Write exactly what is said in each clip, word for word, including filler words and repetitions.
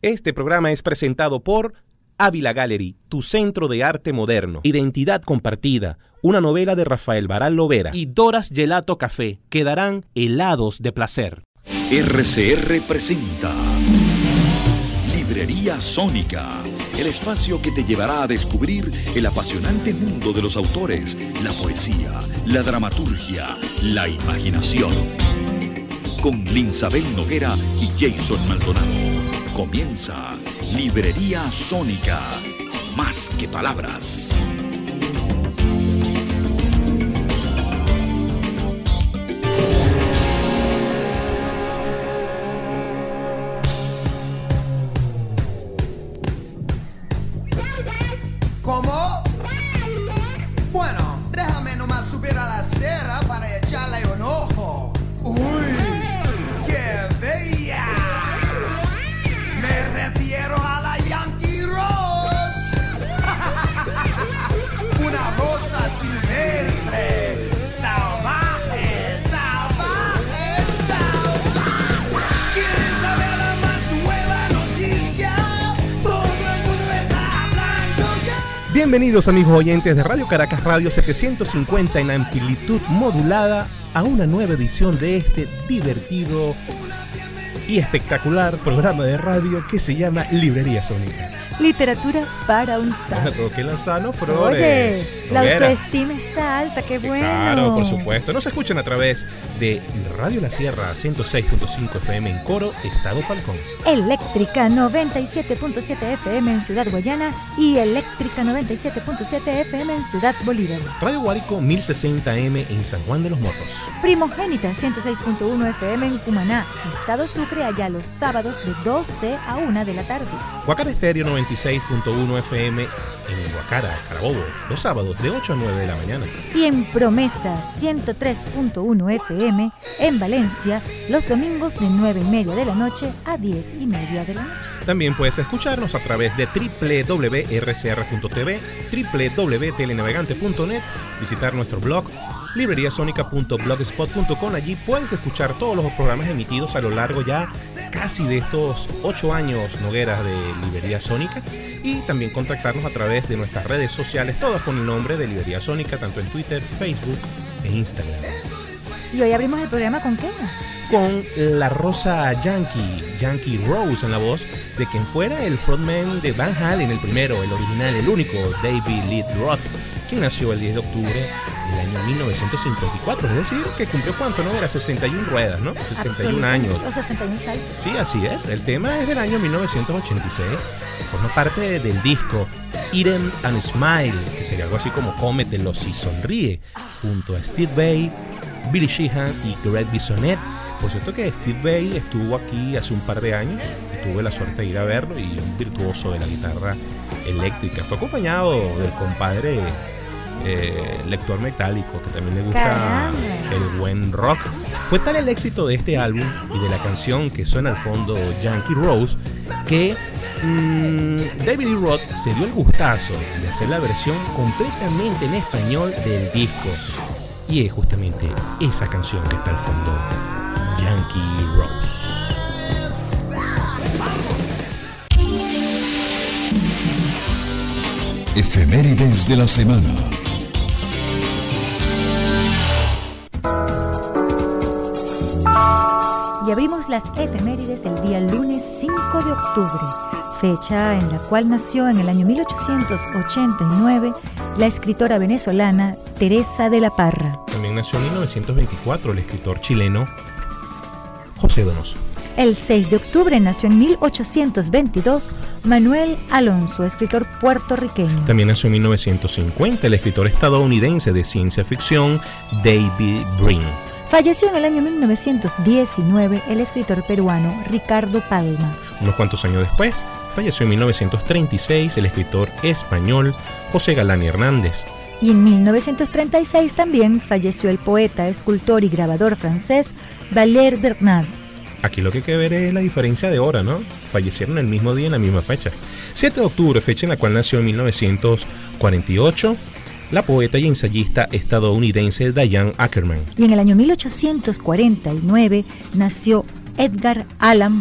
Este programa es presentado por Ávila Gallery, tu centro de arte moderno. Identidad compartida, una novela de Rafael Baral Lovera. Y Doras Gelato Café, quedarán helados de placer. R C R presenta Librería Sónica, el espacio que te llevará a descubrir el apasionante mundo de los autores, la poesía, la dramaturgia, la imaginación. Con Linsabel Noguera y Jason Maldonado. Comienza Librería Sónica, más que palabras. ¿Cómo? Bueno, déjame nomás subir a la acera para echarle un ojo. ¡Uy! ¡Qué bella! Me refiero a la Yankee Rose. Una rosa silvestre. Salvaje, salvaje, salvaje. ¿Quieren saber la más nueva noticia? Todo el mundo está hablando ya. Bienvenidos amigos oyentes de Radio Caracas Radio setecientos cincuenta en amplitud modulada a una nueva edición de este divertido y espectacular programa de radio que se llama Librería Sónica. Literatura para un tal. No tengo que lanzarnos, Flores. Oye, la Noguera. autoestima está alta, qué bueno. Claro, por supuesto. Nos escuchan a través de Radio La Sierra ciento seis punto cinco F M en Coro, Estado Falcón. Eléctrica noventa y siete punto siete F M en Ciudad Guayana y Eléctrica noventa y siete punto siete F M en Ciudad Bolívar. Radio Guárico mil sesenta M en San Juan de los Morros. Primogénita ciento seis punto uno F M en Cumaná, Estado Sucre, allá los sábados de doce a una de la tarde. Guacara Estéreo noventa y seis punto uno F M en Guacara, Carabobo, los sábados de ocho a nueve de la mañana. Y en Promesa ciento tres punto uno F M en Valencia, los domingos de nueve y media de la noche a diez y media de la noche. También puedes escucharnos a través de doble u doble u doble u punto r c r punto t v, doble u doble u doble u punto telenavegante punto net, visitar nuestro blog libreriasónica punto blogspot punto com. Allí puedes escuchar todos los programas emitidos a lo largo ya casi de estos ocho años Nogueras de Librería Sónica, y también contactarnos a través de nuestras redes sociales, todas con el nombre de Librería Sónica, tanto en Twitter, Facebook e Instagram. Y hoy abrimos el programa ¿con qué? Con la Rosa Yankee, Yankee Rose, en la voz de quien fuera el frontman de Van Halen, el primero, el original, el único, David Lee Roth, quien nació el diez de octubre del año mil novecientos cincuenta y cuatro, es decir, que cumplió cuánto, ¿no? Era sesenta y una ruedas, ¿no? sesenta y un años. O sesenta y un saltos. Sí, así es. El tema es del año mil novecientos ochenta y seis. Forma parte del disco Eat 'em and Smile, que sería algo así como Cómetelo si sonríe, junto a Steve Vai, Billy Sheehan y Greg Bissonette. Por cierto que Steve Vai estuvo aquí hace un par de años, tuve la suerte de ir a verlo, y un virtuoso de la guitarra eléctrica. Fue acompañado del compadre eh, lector metálico, que también le gusta Caramba. el buen rock. Fue tal el éxito de este álbum y de la canción que suena al fondo, Yankee Rose, que mmm, David Lee Roth se dio el gustazo de hacer la versión completamente en español del disco. Y es justamente esa canción que está al fondo, Yankee Rose. Efemérides de la semana. Y abrimos las efemérides del día lunes cinco de octubre, fecha en la cual nació en el año mil ochocientos ochenta y nueve la escritora venezolana Teresa de la Parra. También nació en mil novecientos veinticuatro el escritor chileno José Donoso. El seis de octubre nació en mil ochocientos veintidós Manuel Alonso, escritor puertorriqueño. También nació en mil novecientos cincuenta el escritor estadounidense de ciencia ficción David Brin. Falleció en el año mil novecientos diecinueve el escritor peruano Ricardo Palma. Unos cuantos años después, falleció en mil novecientos treinta y seis el escritor español José Galán Hernández. Y en mil novecientos treinta y seis también falleció el poeta, escultor y grabador francés Valère Bernard. Aquí lo que hay que ver es la diferencia de hora, ¿no? Fallecieron el mismo día en la misma fecha. siete de octubre, fecha en la cual nació en mil novecientos cuarenta y ocho la poeta y ensayista estadounidense Diane Ackerman. Y en el año mil ochocientos cuarenta y nueve nació Edgar Allan Poe.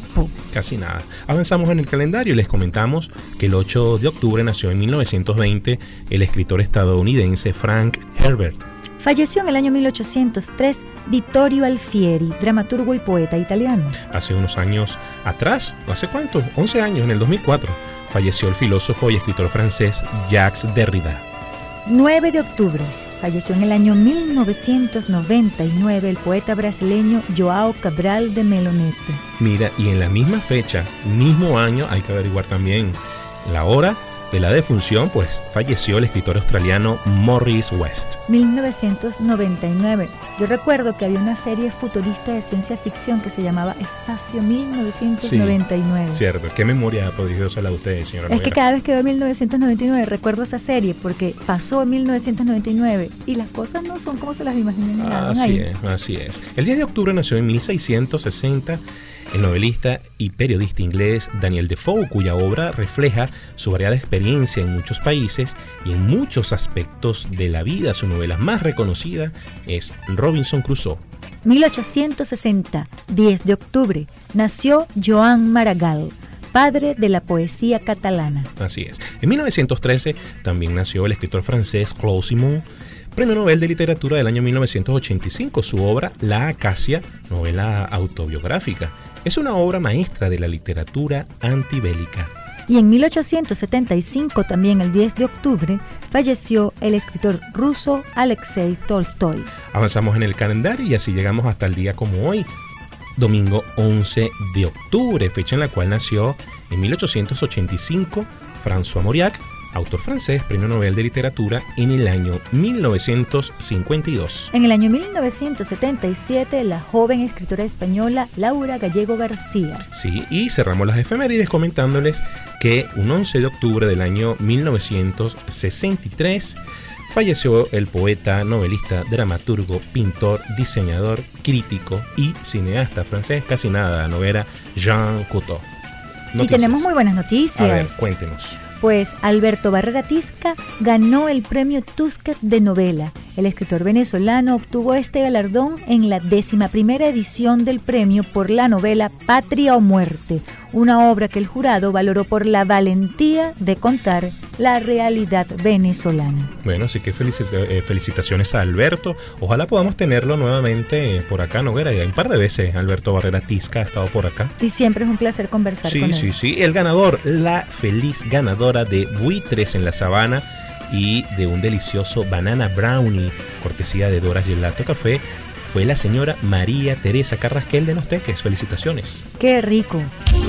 casi nada. Avanzamos en el calendario y les comentamos que el ocho de octubre nació en mil novecientos veinte el escritor estadounidense Frank Herbert. Falleció en el año mil ochocientos tres Vittorio Alfieri, dramaturgo y poeta italiano. Hace unos años atrás, ¿hace cuánto? once años, en el dos mil cuatro, falleció el filósofo y escritor francés Jacques Derrida. nueve de octubre, falleció en el año mil novecientos noventa y nueve el poeta brasileño João Cabral de Melonete. Mira, y en la misma fecha, mismo año, hay que averiguar también la hora de la defunción, pues falleció el escritor australiano Morris West. mil novecientos noventa y nueve. Yo recuerdo que había una serie futurista de ciencia ficción que se llamaba Espacio mil novecientos noventa y nueve. Sí, cierto. ¿Qué memoria prodigiosa la de ustedes, señora Es Noguera? que cada vez que veo mil novecientos noventa y nueve recuerdo esa serie porque pasó en mil novecientos noventa y nueve y las cosas no son como se las imaginan. Así ahí. es, así es. El diez de octubre nació en mil seiscientos sesenta el novelista y periodista inglés Daniel Defoe, cuya obra refleja su variada experiencia en muchos países y en muchos aspectos de la vida. Su novela más reconocida es Robinson Crusoe. mil ochocientos sesenta, diez de octubre, nació Joan Maragall, padre de la poesía catalana. Así es. En mil novecientos trece también nació el escritor francés Claude Simon, Premio Nobel de Literatura del año mil novecientos ochenta y cinco. Su obra La Acacia, novela autobiográfica, es una obra maestra de la literatura antibélica. Y en mil ochocientos setenta y cinco, también el diez de octubre, falleció el escritor ruso Alexei Tolstoy. Avanzamos en el calendario y así llegamos hasta el día como hoy, domingo once de octubre, fecha en la cual nació en mil ochocientos ochenta y cinco François Mauriac, autor francés, Premio Nobel de Literatura en el año mil novecientos cincuenta y dos. En el año mil novecientos setenta y siete, la joven escritora española Laura Gallego García. Sí, y cerramos las efemérides comentándoles que un once de octubre del año mil novecientos sesenta y tres falleció el poeta, novelista, dramaturgo, pintor, diseñador, crítico y cineasta francés, casi nada, Noguera, Jean Cocteau. Y tenemos muy buenas noticias. A ver, cuéntenos. Pues Alberto Barrera Tisca ganó el premio Tusquets de novela. El escritor venezolano obtuvo este galardón en la décima primera edición del premio por la novela Patria o Muerte, una obra que el jurado valoró por la valentía de contar la realidad venezolana. Bueno, así que felici- eh, felicitaciones a Alberto. Ojalá podamos tenerlo nuevamente por acá, Noguera. Ya un par de veces Alberto Barrera Tisca ha estado por acá. Y siempre es un placer conversar Sí, con él. sí, sí. El ganador, la feliz ganadora de Buitres en la Sabana y de un delicioso banana brownie, cortesía de Dora Gelato Café, fue la señora María Teresa Carrasquel de Los Teques. Felicitaciones. ¡Qué rico!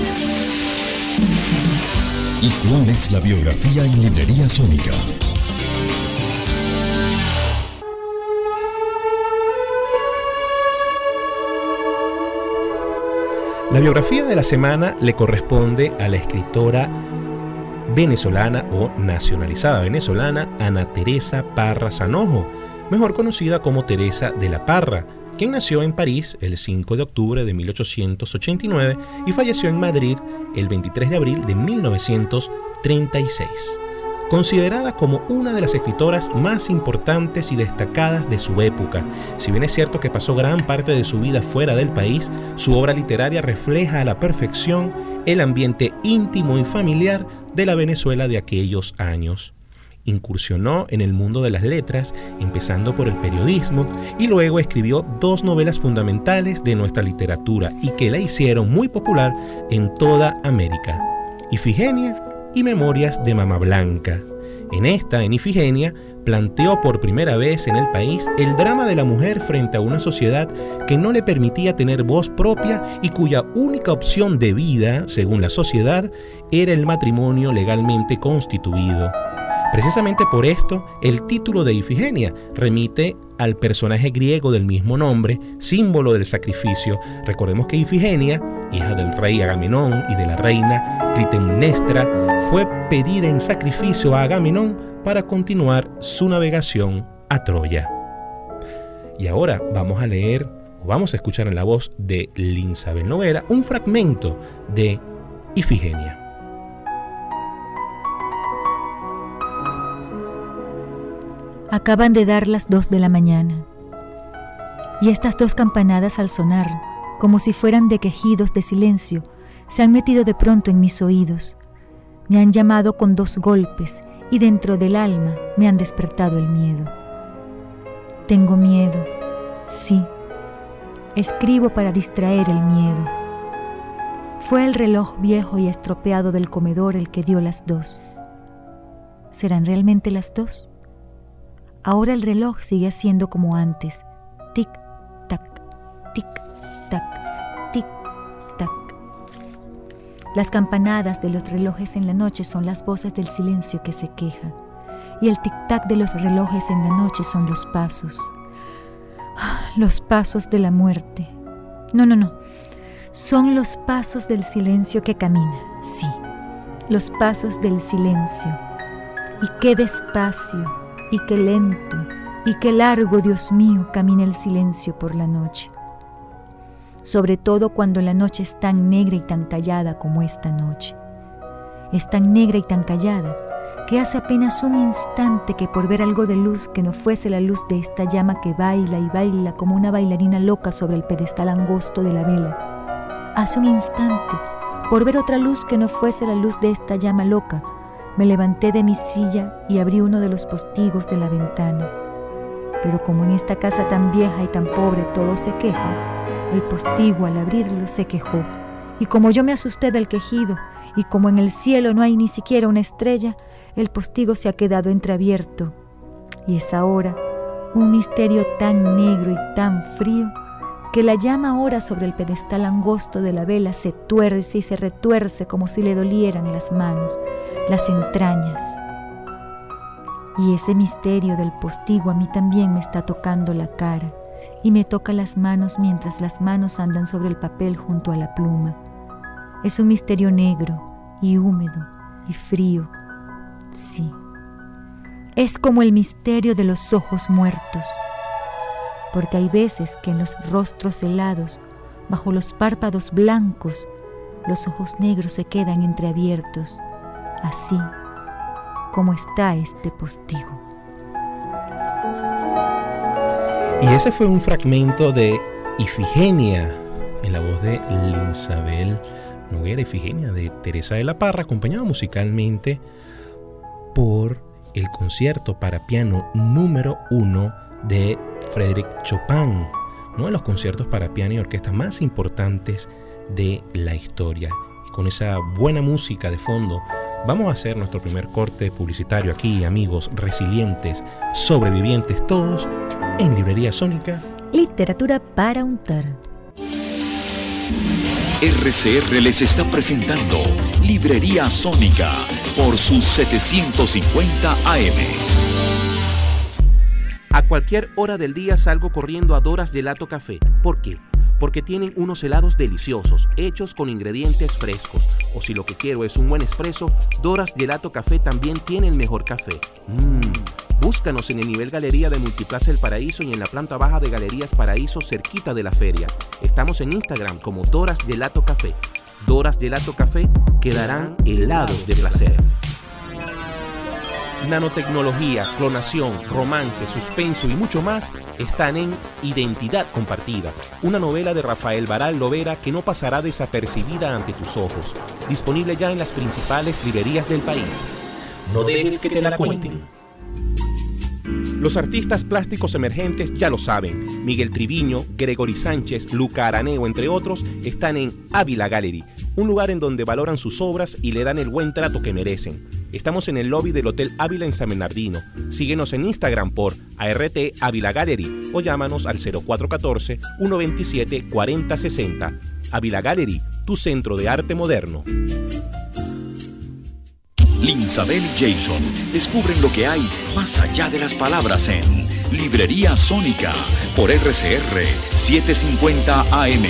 ¿Y cuál es la biografía en Librería Sónica? La biografía de la semana le corresponde a la escritora venezolana o nacionalizada venezolana Ana Teresa Parra Sanojo, mejor conocida como Teresa de la Parra, quien nació en París el cinco de octubre de mil ochocientos ochenta y nueve y falleció en Madrid el veintitrés de abril de mil novecientos treinta y seis. Considerada como una de las escritoras más importantes y destacadas de su época, si bien es cierto que pasó gran parte de su vida fuera del país, su obra literaria refleja a la perfección el ambiente íntimo y familiar de la Venezuela de aquellos años. Incursionó en el mundo de las letras, empezando por el periodismo, y luego escribió dos novelas fundamentales de nuestra literatura y que la hicieron muy popular en toda América: Ifigenia y Memorias de Mama Blanca. En esta, en Ifigenia, planteó por primera vez en el país el drama de la mujer frente a una sociedad que no le permitía tener voz propia y cuya única opción de vida, según la sociedad, era el matrimonio legalmente constituido. Precisamente por esto, el título de Ifigenia remite al personaje griego del mismo nombre, símbolo del sacrificio. Recordemos que Ifigenia, hija del rey Agamenón y de la reina Clitemnestra, fue pedida en sacrificio a Agamenón para continuar su navegación a Troya. Y ahora vamos a leer, o vamos a escuchar en la voz de Linsabel Noguera, un fragmento de Ifigenia. Acaban de dar las dos de la mañana, y estas dos campanadas al sonar, como si fueran de quejidos de silencio, Se han metido de pronto en mis oídos. Me han llamado con dos golpes y dentro del alma me han despertado el miedo. Tengo miedo, sí. Escribo para distraer el miedo. Fue el reloj viejo y estropeado del comedor el que dio las dos. ¿Serán realmente las dos? Ahora el reloj sigue haciendo como antes. Tic, tac, tic, tac, tic, tac. Las campanadas de los relojes en la noche son las voces del silencio que se queja. Y el tic-tac de los relojes en la noche son los pasos. Los pasos de la muerte. No, no, no. Son los pasos del silencio que camina. Sí, los pasos del silencio. Y qué despacio, y qué lento, y qué largo, Dios mío, camina el silencio por la noche. Sobre todo cuando la noche es tan negra y tan callada como esta noche. Es tan negra y tan callada que hace apenas un instante que por ver algo de luz que no fuese la luz de esta llama que baila y baila como una bailarina loca sobre el pedestal angosto de la vela. Hace un instante, por ver otra luz que no fuese la luz de esta llama loca, me levanté de mi silla y abrí uno de los postigos de la ventana. Pero como en esta casa tan vieja y tan pobre todo se queja, el postigo al abrirlo se quejó. Y como yo me asusté del quejido, y como en el cielo no hay ni siquiera una estrella, el postigo se ha quedado entreabierto. Y es ahora un misterio tan negro y tan frío que la llama ahora sobre el pedestal angosto de la vela se tuerce y se retuerce como si le dolieran las manos, las entrañas. Y ese misterio del postigo a mí también me está tocando la cara y me toca las manos mientras las manos andan sobre el papel junto a la pluma. Es un misterio negro y húmedo y frío. Sí, es como el misterio de los ojos muertos, porque hay veces que en los rostros helados, bajo los párpados blancos, los ojos negros se quedan entreabiertos, así como está este postigo. Y ese fue un fragmento de Ifigenia, en la voz de Linsabel Noguera, Ifigenia de Teresa de la Parra, acompañado musicalmente por el concierto para piano número uno de Frédéric Chopin, uno de los conciertos para piano y orquesta más importantes de la historia. Y con esa buena música de fondo, vamos a hacer nuestro primer corte publicitario aquí, amigos resilientes, sobrevivientes todos, en Librería Sónica. Literatura para untar. R C R les está presentando Librería Sónica por sus setecientos cincuenta A M. A cualquier hora del día salgo corriendo a Doras Gelato Café. ¿Por qué? Porque tienen unos helados deliciosos, hechos con ingredientes frescos. O si lo que quiero es un buen espresso, Doras Gelato Café también tiene el mejor café. Mmm. Búscanos en el nivel Galería de Multiplaza El Paraíso y en la planta baja de Galerías Paraíso, cerquita de la feria. Estamos en Instagram como Doras Gelato Café. Doras Gelato Café quedarán helados de placer. Nanotecnología, clonación, romance, suspenso y mucho más están en Identidad Compartida, una novela de Rafael Baral Lovera que no pasará desapercibida ante tus ojos. Disponible ya en las principales librerías del país. No dejes que te la cuenten. Los artistas plásticos emergentes ya lo saben. Miguel Triviño, Gregory Sánchez, Luca Araneo, entre otros, están en Ávila Gallery, un lugar en donde valoran sus obras y le dan el buen trato que merecen. Estamos en el lobby del Hotel Ávila en San Bernardino. Síguenos en Instagram por A R T Ávila Gallery o llámanos al cero cuatro uno cuatro, uno dos siete, cuatro cero seis cero. Ávila Gallery, tu centro de arte moderno. Linsabel y Jason descubren lo que hay más allá de las palabras en Librería Sónica por R C R setecientos cincuenta A M.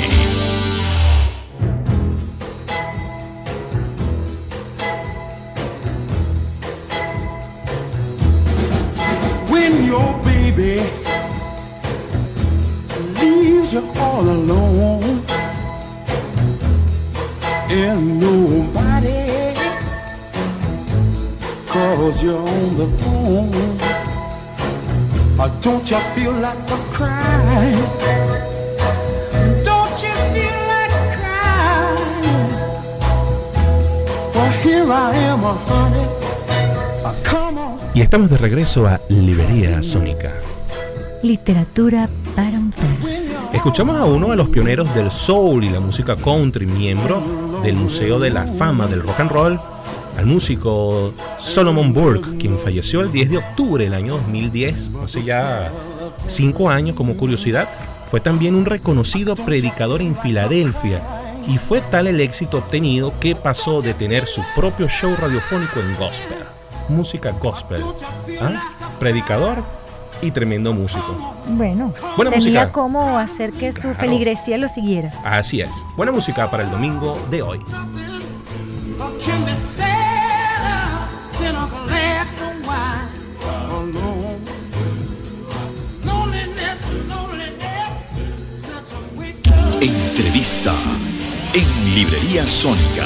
When your baby leaves you all alone and nobody calls you on the phone, or don't you feel like a crying? Don't you feel like crying Here I am, uh, honey. Uh, come on. Y estamos de regreso a Librería Sónica. Literatura para un perro. Escuchamos a uno de los pioneros del soul y la música country, miembro del Museo de la Fama del Rock and Roll, al músico Solomon Burke, quien falleció el diez de octubre del año dos mil diez, hace ya cinco años. Como curiosidad, fue también un reconocido predicador en Filadelfia, y fue tal el éxito obtenido que pasó de tener su propio show radiofónico en gospel, música gospel, ¿ah? Predicador y tremendo músico. Bueno, Buena tenía música. cómo hacer que su Claro. feligresía lo siguiera. Así es, buena música para el domingo de hoy. Can be sad in a glass of wine alone. Loneliness, loneliness, such a waste of... Entrevista en Librería Sónica.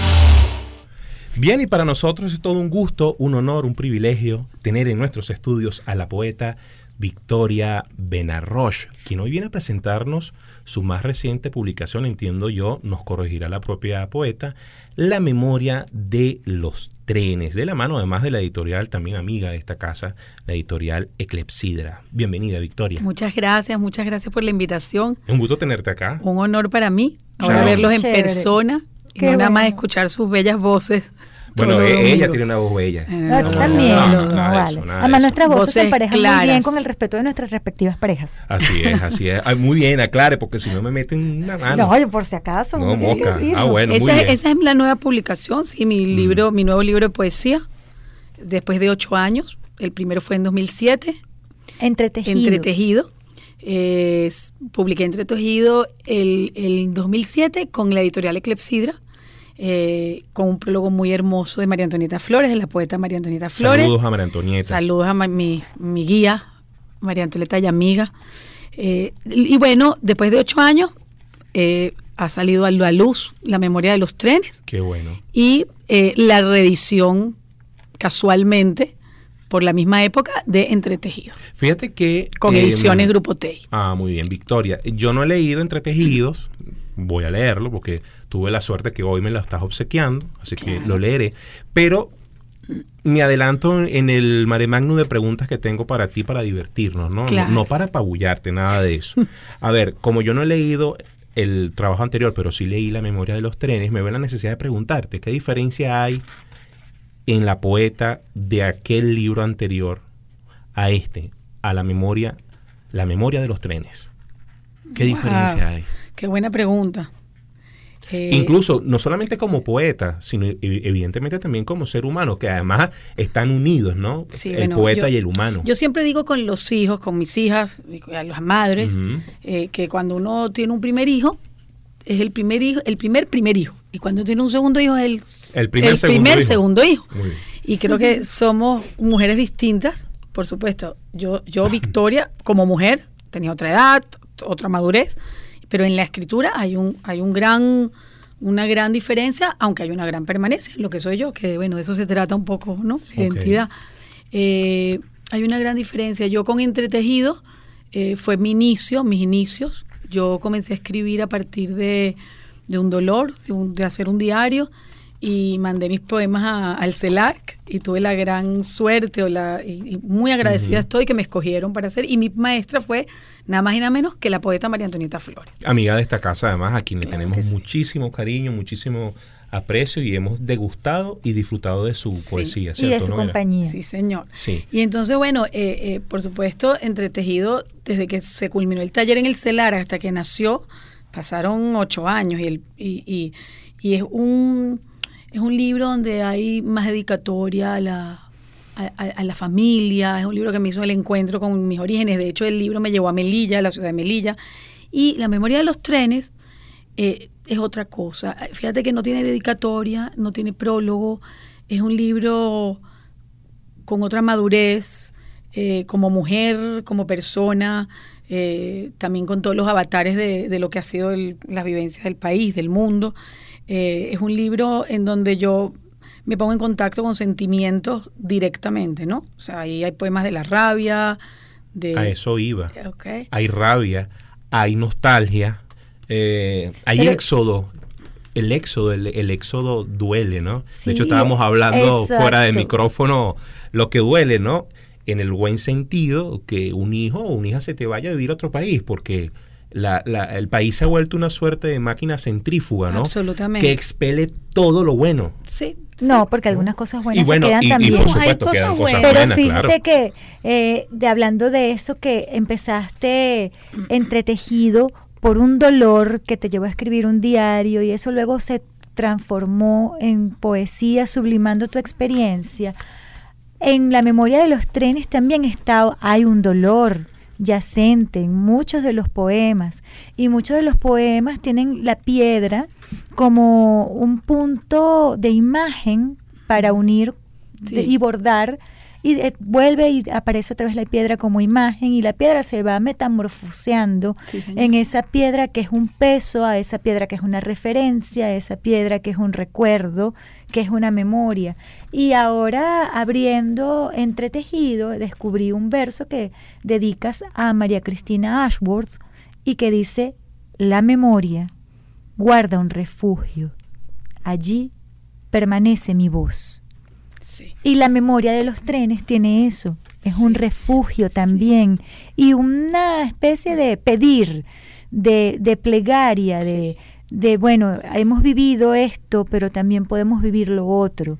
Bien, y para nosotros es todo un gusto, un honor, un privilegio tener en nuestros estudios a la poeta Victoria Benarroch, quien hoy viene a presentarnos su más reciente publicación, entiendo yo, nos corregirá la propia poeta, La memoria de los trenes, de la mano además de la editorial, también amiga de esta casa, la editorial Eclepsidra. Bienvenida, Victoria. Muchas gracias, muchas gracias por la invitación. Es un gusto tenerte acá. Un honor para mí, ahora Shalom. verlos en Chévere. persona y Qué no nada más bueno. escuchar sus bellas voces. Bueno, todo e- ella domingo. tiene una voz bella. Eh, No, no, también, no, no, no, nada de vale. eso, nada de Además, eso. nuestras voces se Voces emparejan muy bien claras. con el respeto de nuestras respectivas parejas. Así es, así es. Ay, muy bien, aclare, porque si no me meten una mano. No, yo por si acaso. No, hay que mosca. decirlo. Ah, bueno, muy esa, bien. esa es la nueva publicación, sí, mi libro, mi nuevo libro de poesía, después de ocho años. El primero fue en dos mil siete, Entretejido. Entretejido. Eh, s- publiqué Entretejido el, el dos mil siete con la editorial Eclepsidra, eh, con un prólogo muy hermoso de María Antonieta Flores, de la poeta María Antonieta Flores. Saludos a María Antonieta. Saludos a ma- mi, mi guía, María Antonieta y amiga. Eh, y, y bueno, después de ocho años, eh, ha salido a la luz La memoria de los trenes Qué bueno. y eh, la reedición, casualmente, por la misma época, de Entretejido, Fíjate que... con eh, ediciones Grupo T E I. Ah, muy bien, Victoria. Yo no he leído Entretejidos, voy a leerlo porque tuve la suerte que hoy me lo estás obsequiando, así que Claro. lo leeré. Pero me adelanto en el mare magnum de preguntas que tengo para ti para divertirnos, ¿no? Claro. No, no para apabullarte, nada de eso. A ver, como yo no he leído el trabajo anterior, pero sí leí La memoria de los trenes, me veo la necesidad de preguntarte, ¿qué diferencia hay en la poeta de aquel libro anterior a este, a la memoria, la memoria de los trenes? ¿Qué Wow. diferencia hay? Qué buena pregunta. Eh, Incluso, no solamente como poeta, sino ev- evidentemente también como ser humano, que además están unidos, ¿no? Sí, el bueno, poeta yo- y el humano. Yo siempre digo con los hijos, con mis hijas, y a las madres, Ujú. eh, que cuando uno tiene un primer hijo, es el primer hijo, el primer primer hijo. Y cuando tiene un segundo hijo, es el, El primer segundo primer hijo. segundo hijo. Muy bien. Y creo que somos mujeres distintas, por supuesto. Yo, yo Victoria, como mujer, tenía otra edad, otra madurez, pero en la escritura hay un, hay un gran, una gran diferencia, aunque hay una gran permanencia en lo que soy yo, que bueno, de eso se trata un poco, ¿no? La Ok. identidad. Eh, hay una gran diferencia. Yo con Entretejido eh, fue mi inicio, mis inicios. Yo comencé a escribir a partir de, de un dolor, de, un- de hacer un diario, y mandé mis poemas a- al CELAC y tuve la gran suerte o la, y, y muy agradecida Ujú. estoy que me escogieron para hacer. Y mi maestra fue nada más y nada menos que la poeta María Antonieta Flores. Amiga de esta casa, además, a quien le Claro tenemos que sí. muchísimo cariño, muchísimo aprecio y hemos degustado y disfrutado de su Sí. poesía, Y ¿cierto? de su Novela? compañía. Sí, señor. Sí. Y entonces, bueno, eh, eh, por supuesto, Entretejido, desde que se culminó el taller en el CELAR hasta que nació, pasaron ocho años y, el, y, y, y es un es un libro donde hay más dedicatoria a la, a, a- a la familia, es un libro que me hizo el encuentro con mis orígenes. De hecho, el libro me llevó a Melilla, a la ciudad de Melilla, y La memoria de los trenes eh, es otra cosa. Fíjate que no tiene dedicatoria, no tiene prólogo, es un libro con otra madurez, eh, como mujer, como persona, eh, también con todos los avatares de, de lo que ha sido el- las vivencias del país, del mundo. Eh, es un libro en donde yo me pongo en contacto con sentimientos directamente, ¿no? O sea, ahí hay poemas de la rabia, de... A eso iba. Ok. Hay rabia, hay nostalgia, eh, hay Pero- éxodo. el éxodo, el, el éxodo duele, ¿no? Sí, de hecho, estábamos hablando exacto. fuera de micrófono lo que duele, ¿no? En el buen sentido, que un hijo o una hija se te vaya a vivir a otro país, porque la, la, el país se ha vuelto una suerte de máquina centrífuga, ¿no? Absolutamente. Que expele todo lo bueno. Sí. sí. No, porque algunas cosas buenas Y bueno, se quedan y, y también. por supuesto Hay quedan cosas cosas buenas. Pero buenas, fíjate claro. que, eh, de hablando de eso, que empezaste entretejido por un dolor que te llevó a escribir un diario y eso luego se transformó en poesía, sublimando tu experiencia. En la memoria de los trenes también está, hay un dolor yacente en muchos de los poemas, y muchos de los poemas tienen la piedra como un punto de imagen para unir Sí. de, y bordar, y de, vuelve y aparece otra vez la piedra como imagen, y la piedra se va metamorfoseando Sí, señor. en esa piedra que es un peso, a esa piedra que es una referencia, a esa piedra que es un recuerdo, que es una memoria. Y ahora, abriendo Entretejido, descubrí un verso que dedicas a María Cristina Ashworth y que dice: la memoria guarda un refugio, allí permanece mi voz. Sí. Y la memoria de los trenes tiene eso, es Sí. un refugio también, y una especie de pedir, de, de plegaria, de, de, bueno, hemos vivido esto, pero también podemos vivir lo otro.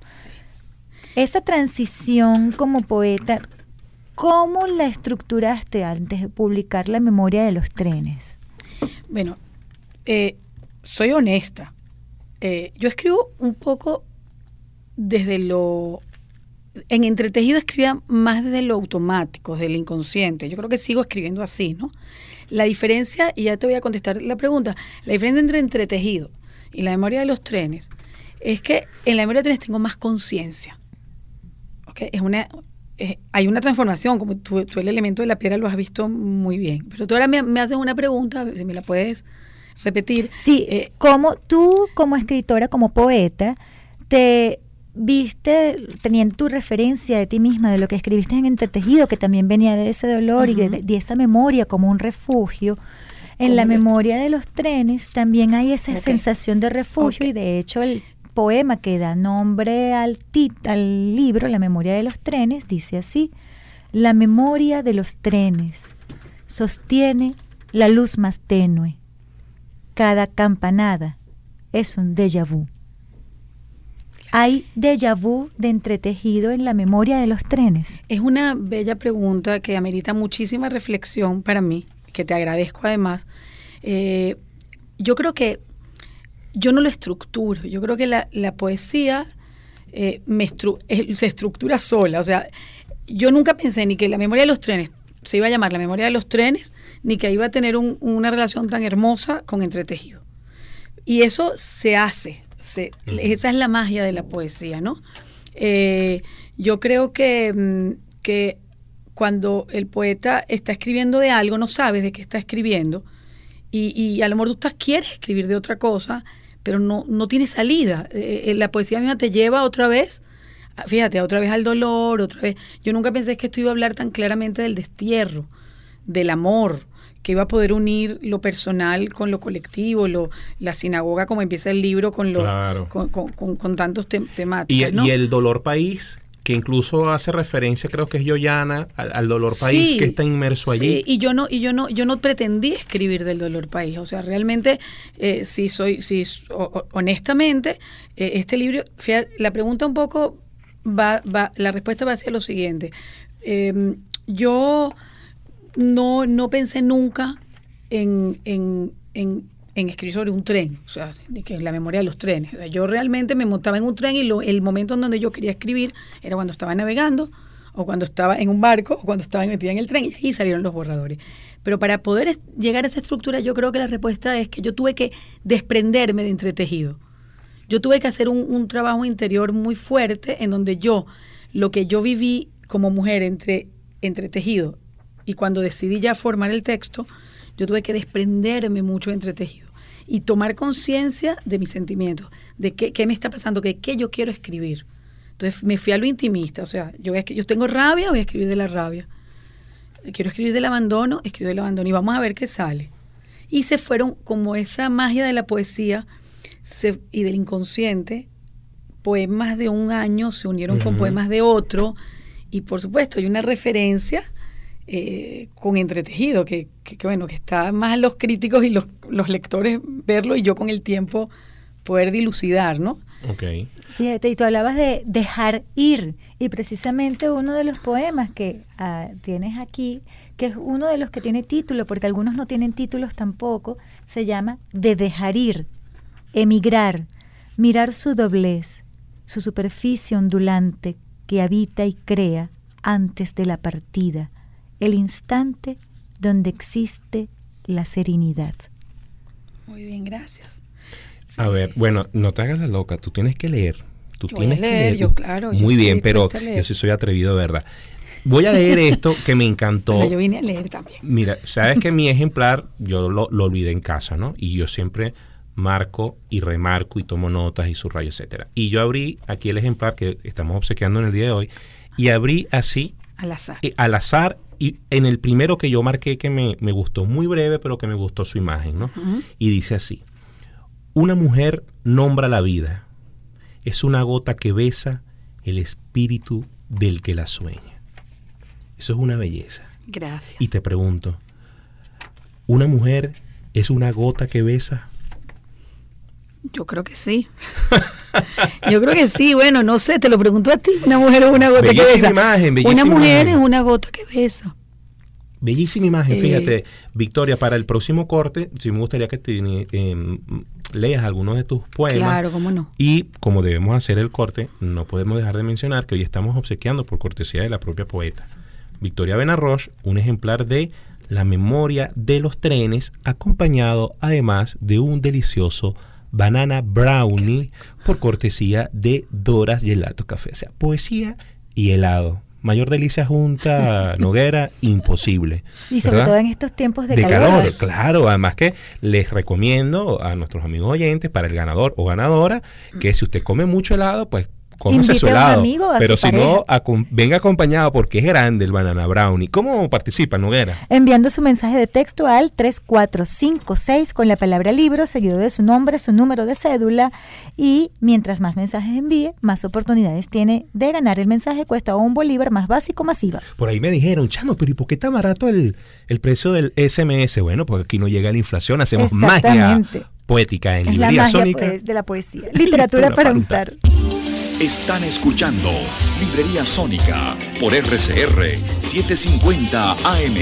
Esa transición como poeta, ¿cómo la estructuraste antes de publicar La memoria de los trenes? Bueno, eh, soy honesta. Eh, yo escribo un poco desde lo... En Entretejido escribía más desde lo automático, desde el inconsciente. Yo creo que sigo escribiendo así, ¿no? La diferencia, y ya te voy a contestar la pregunta, la diferencia entre Entretejido y la memoria de los trenes es que en la memoria de los trenes tengo más conciencia. ¿Okay? Es una... Eh, hay una transformación, como tú, tú el elemento de la piedra lo has visto muy bien. Pero tú ahora me, me haces una pregunta, si me la puedes repetir. Sí, Eh, como tú como escritora, como poeta, te viste teniendo tu referencia de ti misma, de lo que escribiste en Entretejido, que también venía de ese dolor uh-huh. y de, de esa memoria como un refugio. En la memoria de los trenes también hay esa okay. sensación de refugio okay. y de hecho el poema que da nombre al, tit- al libro, La memoria de los trenes, dice así: la memoria de los trenes sostiene la luz más tenue. Cada campanada es un déjà vu. ¿Hay déjà vu de Entretejido en la memoria de los trenes? Es una bella pregunta que amerita muchísima reflexión para mí, que te agradezco además. Eh, yo creo que yo no lo estructuro. Yo creo que la, la poesía eh, me estru- eh, se estructura sola. O sea, yo nunca pensé ni que la memoria de los trenes se iba a llamar La memoria de los trenes, ni que iba a tener un, una relación tan hermosa con Entretejido. Y eso se hace. Se, esa es la magia de la poesía, ¿no? Eh, yo creo que, que cuando el poeta está escribiendo de algo, no sabes de qué está escribiendo, y, y a lo mejor tú estás, quieres escribir de otra cosa, pero no, no tiene salida. Eh, la poesía misma te lleva otra vez, fíjate, otra vez al dolor, otra vez. Yo nunca pensé que esto iba a hablar tan claramente del destierro, del amor, que iba a poder unir lo personal con lo colectivo, lo, la sinagoga, como empieza el libro, con lo claro. con, con, con, con tantos te, temáticas. Y, ¿no? y el dolor país, que incluso hace referencia, creo que es Yoyana, al, al dolor país sí, que está inmerso allí. Sí, y yo no, y yo no, yo no pretendí escribir del dolor país. O sea, realmente, eh, si soy, si o, honestamente, eh, este libro, fíjate, la pregunta un poco va, va, la respuesta va hacia lo siguiente. Eh, yo No, no pensé nunca en, en, en, en escribir sobre un tren, o sea, que en la memoria de los trenes. O sea, yo realmente me montaba en un tren y lo, el momento en donde yo quería escribir era cuando estaba navegando, o cuando estaba en un barco, o cuando estaba metida en el tren, y ahí salieron los borradores. Pero para poder es, llegar a esa estructura, yo creo que la respuesta es que yo tuve que desprenderme de Entretejido. Yo tuve que hacer un, un trabajo interior muy fuerte, en donde yo, lo que yo viví como mujer entre Entretejido, y cuando decidí ya formar el texto, yo tuve que desprenderme mucho de Entretejido y tomar conciencia de mis sentimientos, de qué, qué me está pasando, de qué yo quiero escribir. Entonces me fui a lo intimista, o sea, yo, voy a, yo tengo rabia, voy a escribir de la rabia. Quiero escribir del abandono, escribo del abandono y vamos a ver qué sale. Y se fueron, como esa magia de la poesía, se, y del inconsciente, poemas de un año se unieron uh-huh. con poemas de otro, y por supuesto hay una referencia eh, con entretejido, que, que, que bueno, que está más a los críticos y los, los lectores verlo, y yo con el tiempo poder dilucidar, ¿no? Okay. Fíjate, y tú hablabas de dejar ir, y precisamente uno de los poemas que uh, tienes aquí, que es uno de los que tiene título, porque algunos no tienen títulos tampoco, se llama De dejar ir, emigrar, mirar su doblez, su superficie ondulante que habita y crea antes de la partida, el instante donde existe la serenidad. Muy bien, gracias. A ver, bueno, no te hagas la loca, tú tienes que leer. Tú yo tienes voy a leer, que leer. Yo, claro, Muy yo bien, pero yo sí soy atrevido, de verdad. Voy a leer esto que me encantó. Bueno, yo vine a leer también. Mira, sabes que mi ejemplar yo lo, lo olvidé en casa, ¿no? Y yo siempre marco y remarco y tomo notas y subrayo, etcétera. Y yo abrí aquí el ejemplar que estamos obsequiando en el día de hoy, y abrí así al azar. Eh, al azar, y en el primero que yo marqué, que me, me gustó, muy breve, pero que me gustó su imagen, ¿no? Uh-huh. Y dice así: una mujer nombra la vida, es una gota que besa el espíritu del que la sueña. Eso es una belleza. Gracias. Y te pregunto, ¿una mujer es una gota que besa? Yo creo que sí. Yo creo que sí. Bueno, no sé, te lo pregunto a ti. ¿Una mujer es una gota bellísima que besa? Imagen, bellísima una mujer imagen. es una gota que besa. Bellísima imagen, Eh, fíjate, Victoria, para el próximo corte, sí me gustaría que te, eh, leas algunos de tus poemas. Claro, cómo no. Y como debemos hacer el corte, no podemos dejar de mencionar que hoy estamos obsequiando, por cortesía de la propia poeta Victoria Benarroch, un ejemplar de La memoria de los trenes, acompañado además de un delicioso banana brownie por cortesía de Doras Gelato Café. O sea, poesía y helado. Mayor delicia junta, Noguera, imposible. Y sobre ¿verdad? todo en estos tiempos de, de calor. calor. Claro, además que les recomiendo a nuestros amigos oyentes, para el ganador o ganadora, que si usted come mucho helado, pues cómese su helado. Amigo, pero si pareja. no, acom- venga acompañado, porque es grande el banana brownie. ¿Cómo participa, Noguera? Enviando su mensaje de texto al tres cuatro cinco seis con la palabra libro, seguido de su nombre, su número de cédula, y mientras más mensajes envíe, más oportunidades tiene de ganar. El mensaje cuesta un bolívar más básico, masiva. Por ahí me dijeron, Chamo, pero ¿y por qué está barato el, el precio del S M S? Bueno, porque aquí no llega la inflación, hacemos magia poética en es Librería la magia Sónica. Poe- de la poesía. Literatura para untar. Están escuchando Librería Sónica por R C R setecientos cincuenta A M.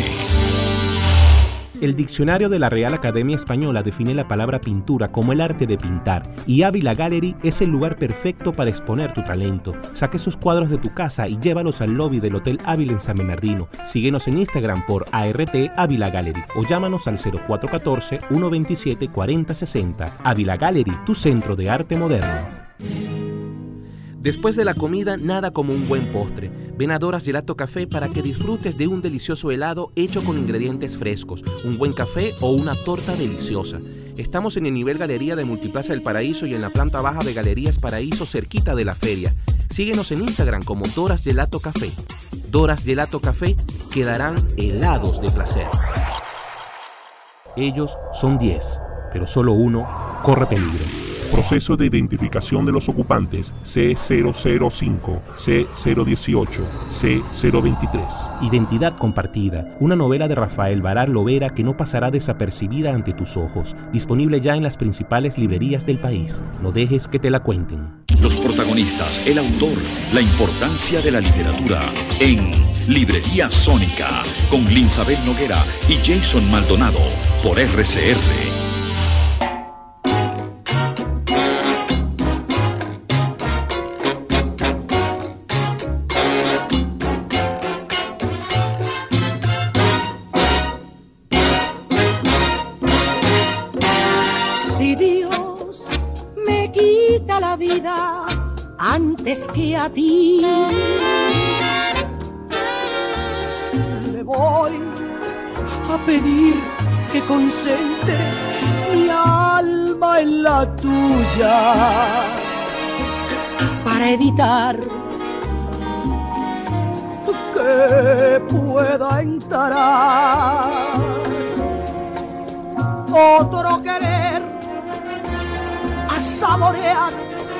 El diccionario de la Real Academia Española define la palabra pintura como el arte de pintar, y Ávila Gallery es el lugar perfecto para exponer tu talento. Saque sus cuadros de tu casa y llévalos al lobby del Hotel Ávila en San Bernardino. Síguenos en Instagram por A R T Ávila Gallery o llámanos al cero cuatro uno cuatro, uno dos siete, cuatro cero seis cero. Ávila Gallery, tu centro de arte moderno. Después de la comida, nada como un buen postre. Ven a Doras Gelato Café para que disfrutes de un delicioso helado hecho con ingredientes frescos, un buen café o una torta deliciosa. Estamos en el nivel Galería de Multiplaza del Paraíso y en la planta baja de Galerías Paraíso, cerquita de la feria. Síguenos en Instagram como Doras Gelato Café. Doras Gelato Café, quedarán helados de placer. Ellos son diez, pero solo uno corre peligro. Proceso de identificación de los ocupantes C cero cero cinco, C cero dieciocho, C cero veintitrés. Identidad compartida, una novela de Rafael Baral Lovera que no pasará desapercibida ante tus ojos. Disponible ya en las principales librerías del país. No dejes que te la cuenten. Los protagonistas, el autor, la importancia de la literatura en Librería Sónica con Linsabel Noguera y Jason Maldonado por R C R. Antes que a ti le voy a pedir que concentre mi alma en la tuya para evitar que pueda entrar otro querer saborear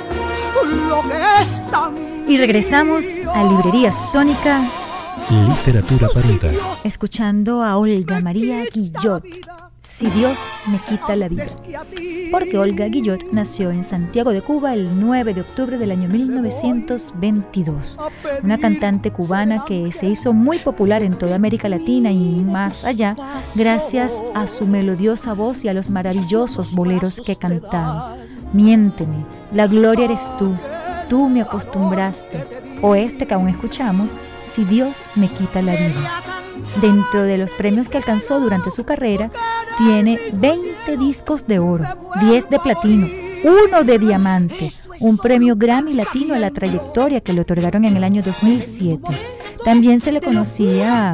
lo que es tan. Y regresamos a Librería Sónica, Literatura parental, escuchando a Olga María Guillot, Si Dios me quita la vida. Porque Olga Guillot nació en Santiago de Cuba el nueve de octubre del año mil novecientos veintidós. Una cantante cubana que se hizo muy popular en toda América Latina y más allá gracias a su melodiosa voz y a los maravillosos boleros que cantaba. Miénteme, la gloria eres tú, tú me acostumbraste, o este que aún escuchamos, Si Dios me quita la vida. Dentro de los premios que alcanzó durante su carrera, tiene veinte discos de oro, diez de platino, uno de diamante, un premio Grammy Latino a la trayectoria que le otorgaron en el año dos mil siete. También se le conocía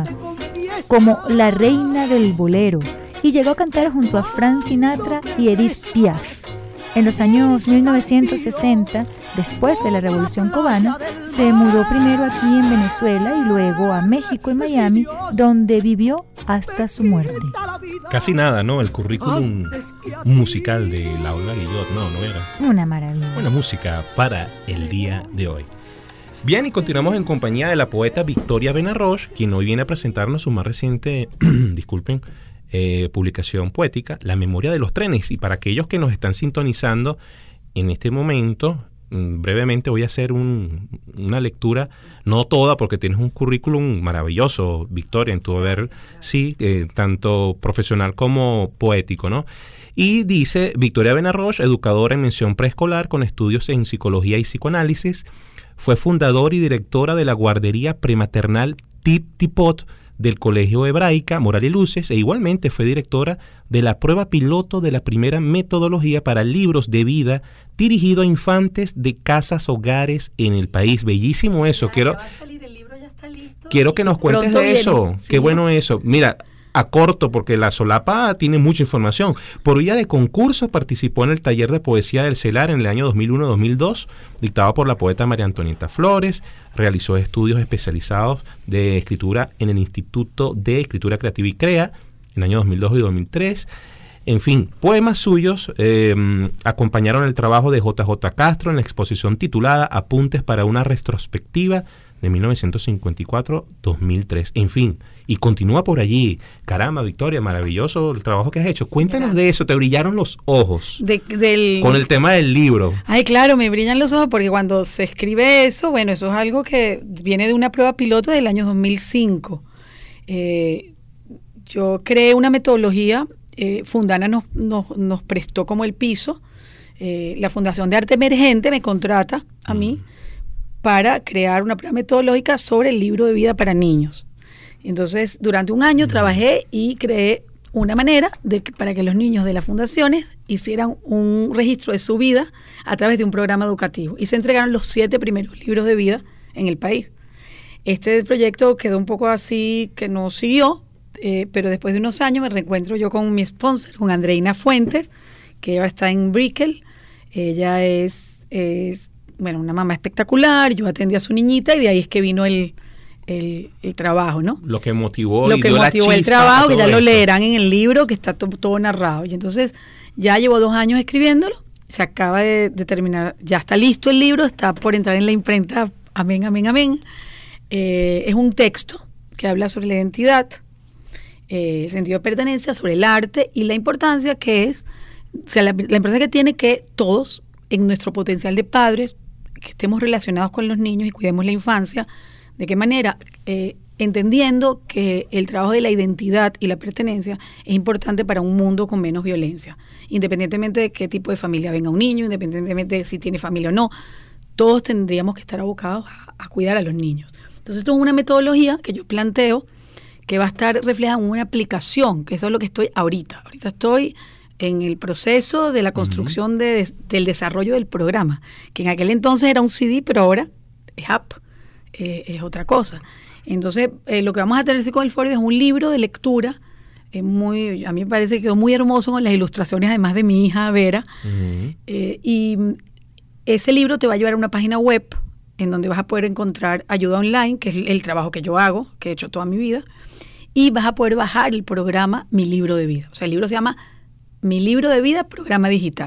como la reina del bolero y llegó a cantar junto a Frank Sinatra y Edith Piaf. En los años mil novecientos sesenta, después de la Revolución Cubana, se mudó primero aquí en Venezuela y luego a México y Miami, donde vivió hasta su muerte. Casi nada, ¿no? El currículum musical de la Olga Guillot, no, no era. Una maravilla. Buena música para el día de hoy. Bien, y continuamos en compañía de la poeta Victoria Benarroch, quien hoy viene a presentarnos su más reciente, disculpen, Eh, publicación poética, La memoria de los trenes. Y para aquellos que nos están sintonizando en este momento, mm, brevemente voy a hacer un, una lectura, no toda porque tienes un currículum maravilloso, Victoria, en tu haber, sí, eh, tanto profesional como poético, ¿no? Y dice: Victoria Benarroch, educadora en mención preescolar con estudios en psicología y psicoanálisis, fue fundadora y directora de la guardería prematernal Tip Tipot del Colegio Hebraica Moral y Luces, e igualmente fue directora de la prueba piloto de la primera metodología para libros de vida dirigido a infantes de casas hogares en el país. Bellísimo eso. Ya, quiero, ya va a salir el libro, ya está listo. Quiero que nos cuentes de viene. eso. Sí. Qué bueno eso. Mira, a corto, porque la solapa tiene mucha información. Por vía de concurso participó en el taller de poesía del CELAR en el año dos mil uno dos mil dos, dictado por la poeta María Antonieta Flores. Realizó estudios especializados de escritura en el Instituto de Escritura Creativa y CREA en el año dos mil dos y dos mil tres. En fin, poemas suyos eh, acompañaron el trabajo de J J Castro en la exposición titulada Apuntes para una retrospectiva de mil novecientos cincuenta y cuatro a dos mil tres. En fin, y continúa por allí. Caramba, Victoria, maravilloso el trabajo que has hecho. Cuéntanos Gracias. de eso, te brillaron los ojos de, del... con el tema del libro. Ay, claro, me brillan los ojos porque cuando se escribe eso, bueno, eso es algo que viene de una prueba piloto del año dos mil cinco. Eh, yo creé una metodología, eh, Fundana nos, nos, nos prestó como el piso, eh, la Fundación de Arte Emergente me contrata a mm. mí para crear una prueba metodológica sobre el libro de vida para niños. Entonces, durante un año trabajé y creé una manera de que, para que los niños de las fundaciones hicieran un registro de su vida a través de un programa educativo. Y se entregaron los siete primeros libros de vida en el país. Este proyecto quedó un poco así, que no siguió, eh, pero después de unos años me reencuentro yo con mi sponsor, con Andreina Fuentes, que ahora está en Brickell. Ella es... es bueno, una mamá espectacular, yo atendí a su niñita y de ahí es que vino el, el, el trabajo, ¿no? Lo que motivó, lo y que dio motivó la el trabajo, que ya esto. lo leerán en el libro, que está to, todo narrado. Y entonces ya llevo dos años escribiéndolo, se acaba de, de terminar, ya está listo el libro, está por entrar en la imprenta, amén, amén, amén. Eh, es un texto que habla sobre la identidad, eh, el sentido de pertenencia, sobre el arte y la importancia que es, o sea, la, la importancia que tiene que todos, en nuestro potencial de padres, que estemos relacionados con los niños y cuidemos la infancia, de qué manera, eh, entendiendo que el trabajo de la identidad y la pertenencia es importante para un mundo con menos violencia, independientemente de qué tipo de familia venga un niño, independientemente de si tiene familia o no, todos tendríamos que estar abocados a, a cuidar a los niños. Entonces, esto es una metodología que yo planteo que va a estar reflejada en una aplicación, que eso es lo que estoy ahorita. Ahorita estoy en el proceso de la construcción uh-huh. de, del desarrollo del programa, que en aquel entonces era un C D, pero ahora es app, eh, es otra cosa. Entonces, eh, lo que vamos a tener con el Ford es un libro de lectura, eh, muy, a mí me parece que quedó muy hermoso con las ilustraciones, además de mi hija Vera, uh-huh. eh, y ese libro te va a llevar a una página web en donde vas a poder encontrar ayuda online, que es el, el trabajo que yo hago, que he hecho toda mi vida, y vas a poder bajar el programa Mi Libro de Vida. O sea, el libro se llama Mi Libro de Vida, programa digital.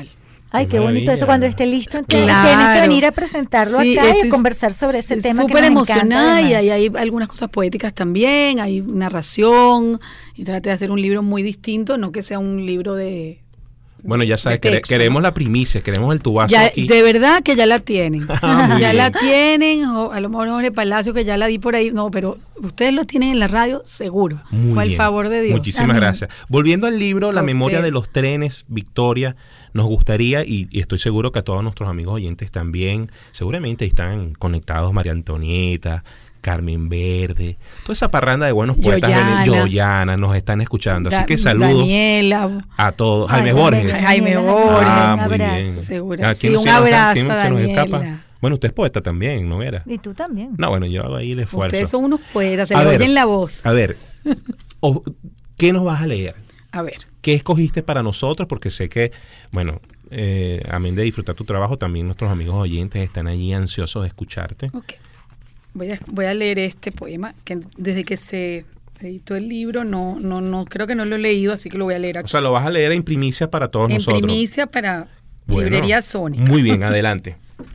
Ay, qué, Qué bonito maravilla. eso. Cuando esté listo, entonces Claro. tienes que venir a presentarlo Sí, acá y estoy a conversar sobre ese tema que súper nos encanta. emocionada y además. hay, hay algunas cosas poéticas también, hay narración y trate de hacer un libro muy distinto, no que sea un libro de... Bueno, ya sabes, de quere- texto, queremos ¿no? la primicia, queremos el tubazo Ya, aquí. de verdad que ya la tienen. Ah, muy ya bien. la tienen, o a lo mejor Jorge Palacio que ya la di por ahí, no, pero ustedes lo tienen en la radio seguro. Muy Por el bien. favor de Dios. Muchísimas Amén. gracias. Volviendo al libro, La A memoria usted. de los trenes, Victoria, nos gustaría, y, y estoy seguro que a todos nuestros amigos oyentes también, seguramente están conectados María Antonieta, Carmen Verde, toda esa parranda de buenos poetas, Yoyana. Yoyana, nos están escuchando. Así Da- que saludos Daniela, a todos. Ay, Jaime Jaime, Borges. Daniela, Jaime un Borges. Ah, muy abrazo. bien. Seguro, ¿A sí, quién no un se nos- abrazo, quién se nos Daniela. escapa? Bueno, usted es poeta también, ¿no era? Y tú también. No, bueno, yo hago ahí el esfuerzo. ustedes son unos poetas, se A le ver. oyen la voz. A ver, o- ¿qué nos vas a leer? A ver, ¿Qué escogiste para nosotros? Porque sé que, bueno, eh, amén de disfrutar tu trabajo, también nuestros amigos oyentes están allí ansiosos de escucharte. ok. Voy a, voy a leer este poema que desde que se editó el libro no, no, no, creo que no lo he leído, así que lo voy a leer aquí. O sea, lo vas a leer en primicia para todos en nosotros. primicia para Bueno, Librería Sónica. Muy bien, adelante.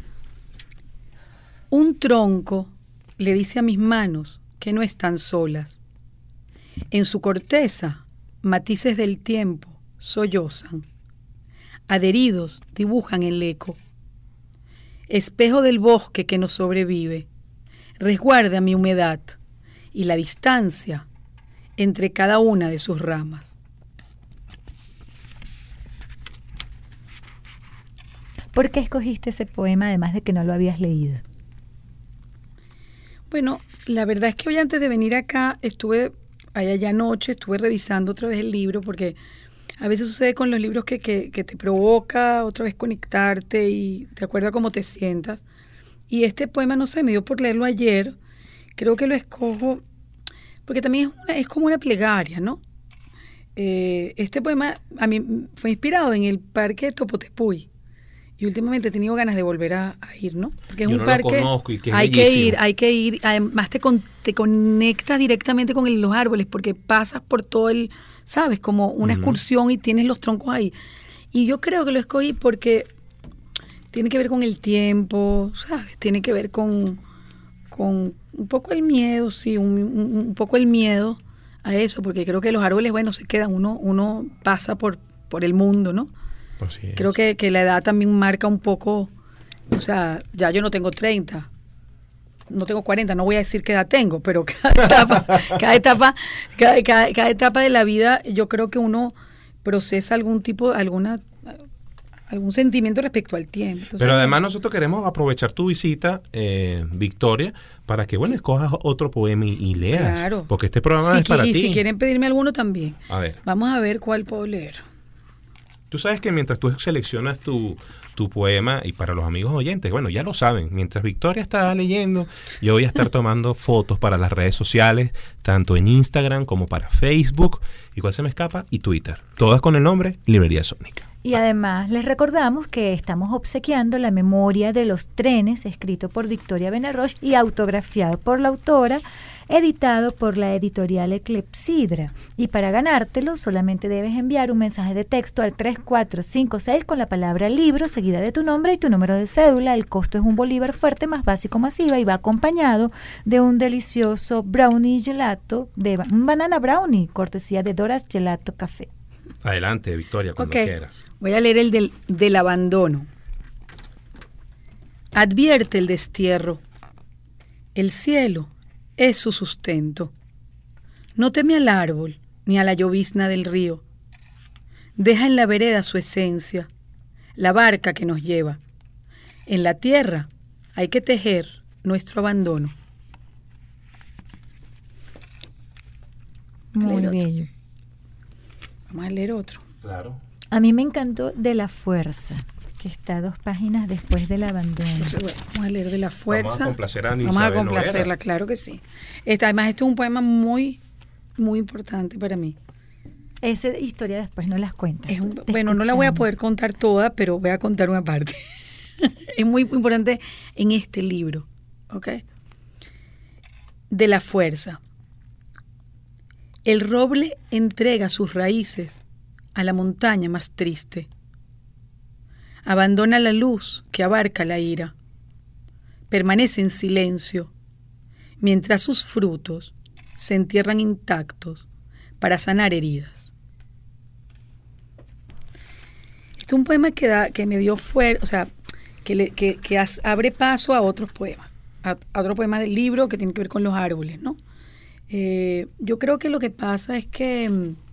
Un tronco le dice a mis manos que no están solas. En su corteza, matices del tiempo sollozan. Adheridos dibujan el eco. Espejo del bosque que nos sobrevive, resguarda mi humedad y la distancia entre cada una de sus ramas. ¿Por qué escogiste ese poema además de que no lo habías leído? Bueno, la verdad es que hoy antes de venir acá estuve, allá ya anoche, estuve revisando otra vez el libro porque a veces sucede con los libros que, que, que te provoca otra vez conectarte y te acuerda cómo te sientas. Y este poema, no sé, me dio por leerlo ayer. Creo que lo escojo porque también es, una, es como una plegaria, ¿no? Eh, este poema a mí fue inspirado en el parque de Topotepuy. Y últimamente he tenido ganas de volver a, a ir, ¿no? Porque es Yo un no lo parque. conozco y que es hay que bellísimo. ir, hay que ir. Además te, con, te conectas directamente con el- los árboles porque pasas por todo el, ¿sabes? Como una Ujú. excursión y tienes los troncos ahí. Y yo creo que lo escogí porque tiene que ver con el tiempo, ¿sabes? Tiene que ver con, con un poco el miedo, sí, un, un- un poco el miedo a eso, porque creo que los árboles, bueno, se quedan, uno, uno pasa por, por el mundo, ¿no? Así es. Creo que, que la edad también marca un poco, o sea, ya yo no tengo treinta, no tengo cuarenta, no voy a decir qué edad tengo, pero cada etapa, cada etapa, cada, cada- cada etapa de la vida, yo creo que uno procesa algún tipo, alguna, algún sentimiento respecto al tiempo. Entonces, Pero además nosotros queremos aprovechar tu visita, eh, Victoria, para que, bueno, escojas otro poema y, y leas. Claro. Porque este programa si es para qui- y ti. si quieren pedirme alguno también. A ver, Vamos a ver cuál puedo leer. tú sabes que mientras tú seleccionas tu, tu poema, y para los amigos oyentes, bueno, ya lo saben, mientras Victoria está leyendo, yo voy a estar tomando fotos para las redes sociales, tanto en Instagram como para Facebook, y cuál se me escapa, y Twitter. Todas con el nombre Librería Sónica. Y además les recordamos que estamos obsequiando La memoria de los trenes, escrito por Victoria Benarroch y autografiado por la autora, editado por la editorial Eclepsidra. Y para ganártelo solamente debes enviar un mensaje de texto al tres cuatro cinco seis con la palabra libro, seguida de tu nombre y tu número de cédula. El costo es un bolívar fuerte más básico masiva y va acompañado de un delicioso brownie gelato, de ba- un banana brownie, cortesía de Dora's Gelato Café. Adelante, Victoria, cuando Ok, quieras. voy a leer el del, del abandono. Advierte el destierro. El cielo es su sustento. No teme al árbol ni a la llovizna del río. Deja en la vereda su esencia, la barca que nos lleva. En la tierra hay que tejer nuestro abandono. Muy Leer otro. bello. Vamos a leer otro. Claro. A mí me encantó De la Fuerza, que está dos páginas después del abandono. Entonces, bueno, vamos a leer de la fuerza. Vamos a complacer a Ana Vamos a Isabel complacerla, Noguera. claro que sí. Esta, además, este es un poema muy, muy importante para mí. Esa historia después no las cuentas. Es un- Te bueno, no la voy a escuchamos. poder contar toda, pero voy a contar una parte. Es muy importante en este libro, ¿ok? De la fuerza. El roble entrega sus raíces a la montaña más triste. abandona la luz que abarca la ira. Permanece en silencio, mientras sus frutos se entierran intactos para sanar heridas. Este es un poema que, da, que me dio fuerza, o sea, que, le, que, que as, abre paso a otros poemas, a, a otro poema del libro que tiene que ver con los árboles, ¿no? Eh, yo creo que lo que pasa es que,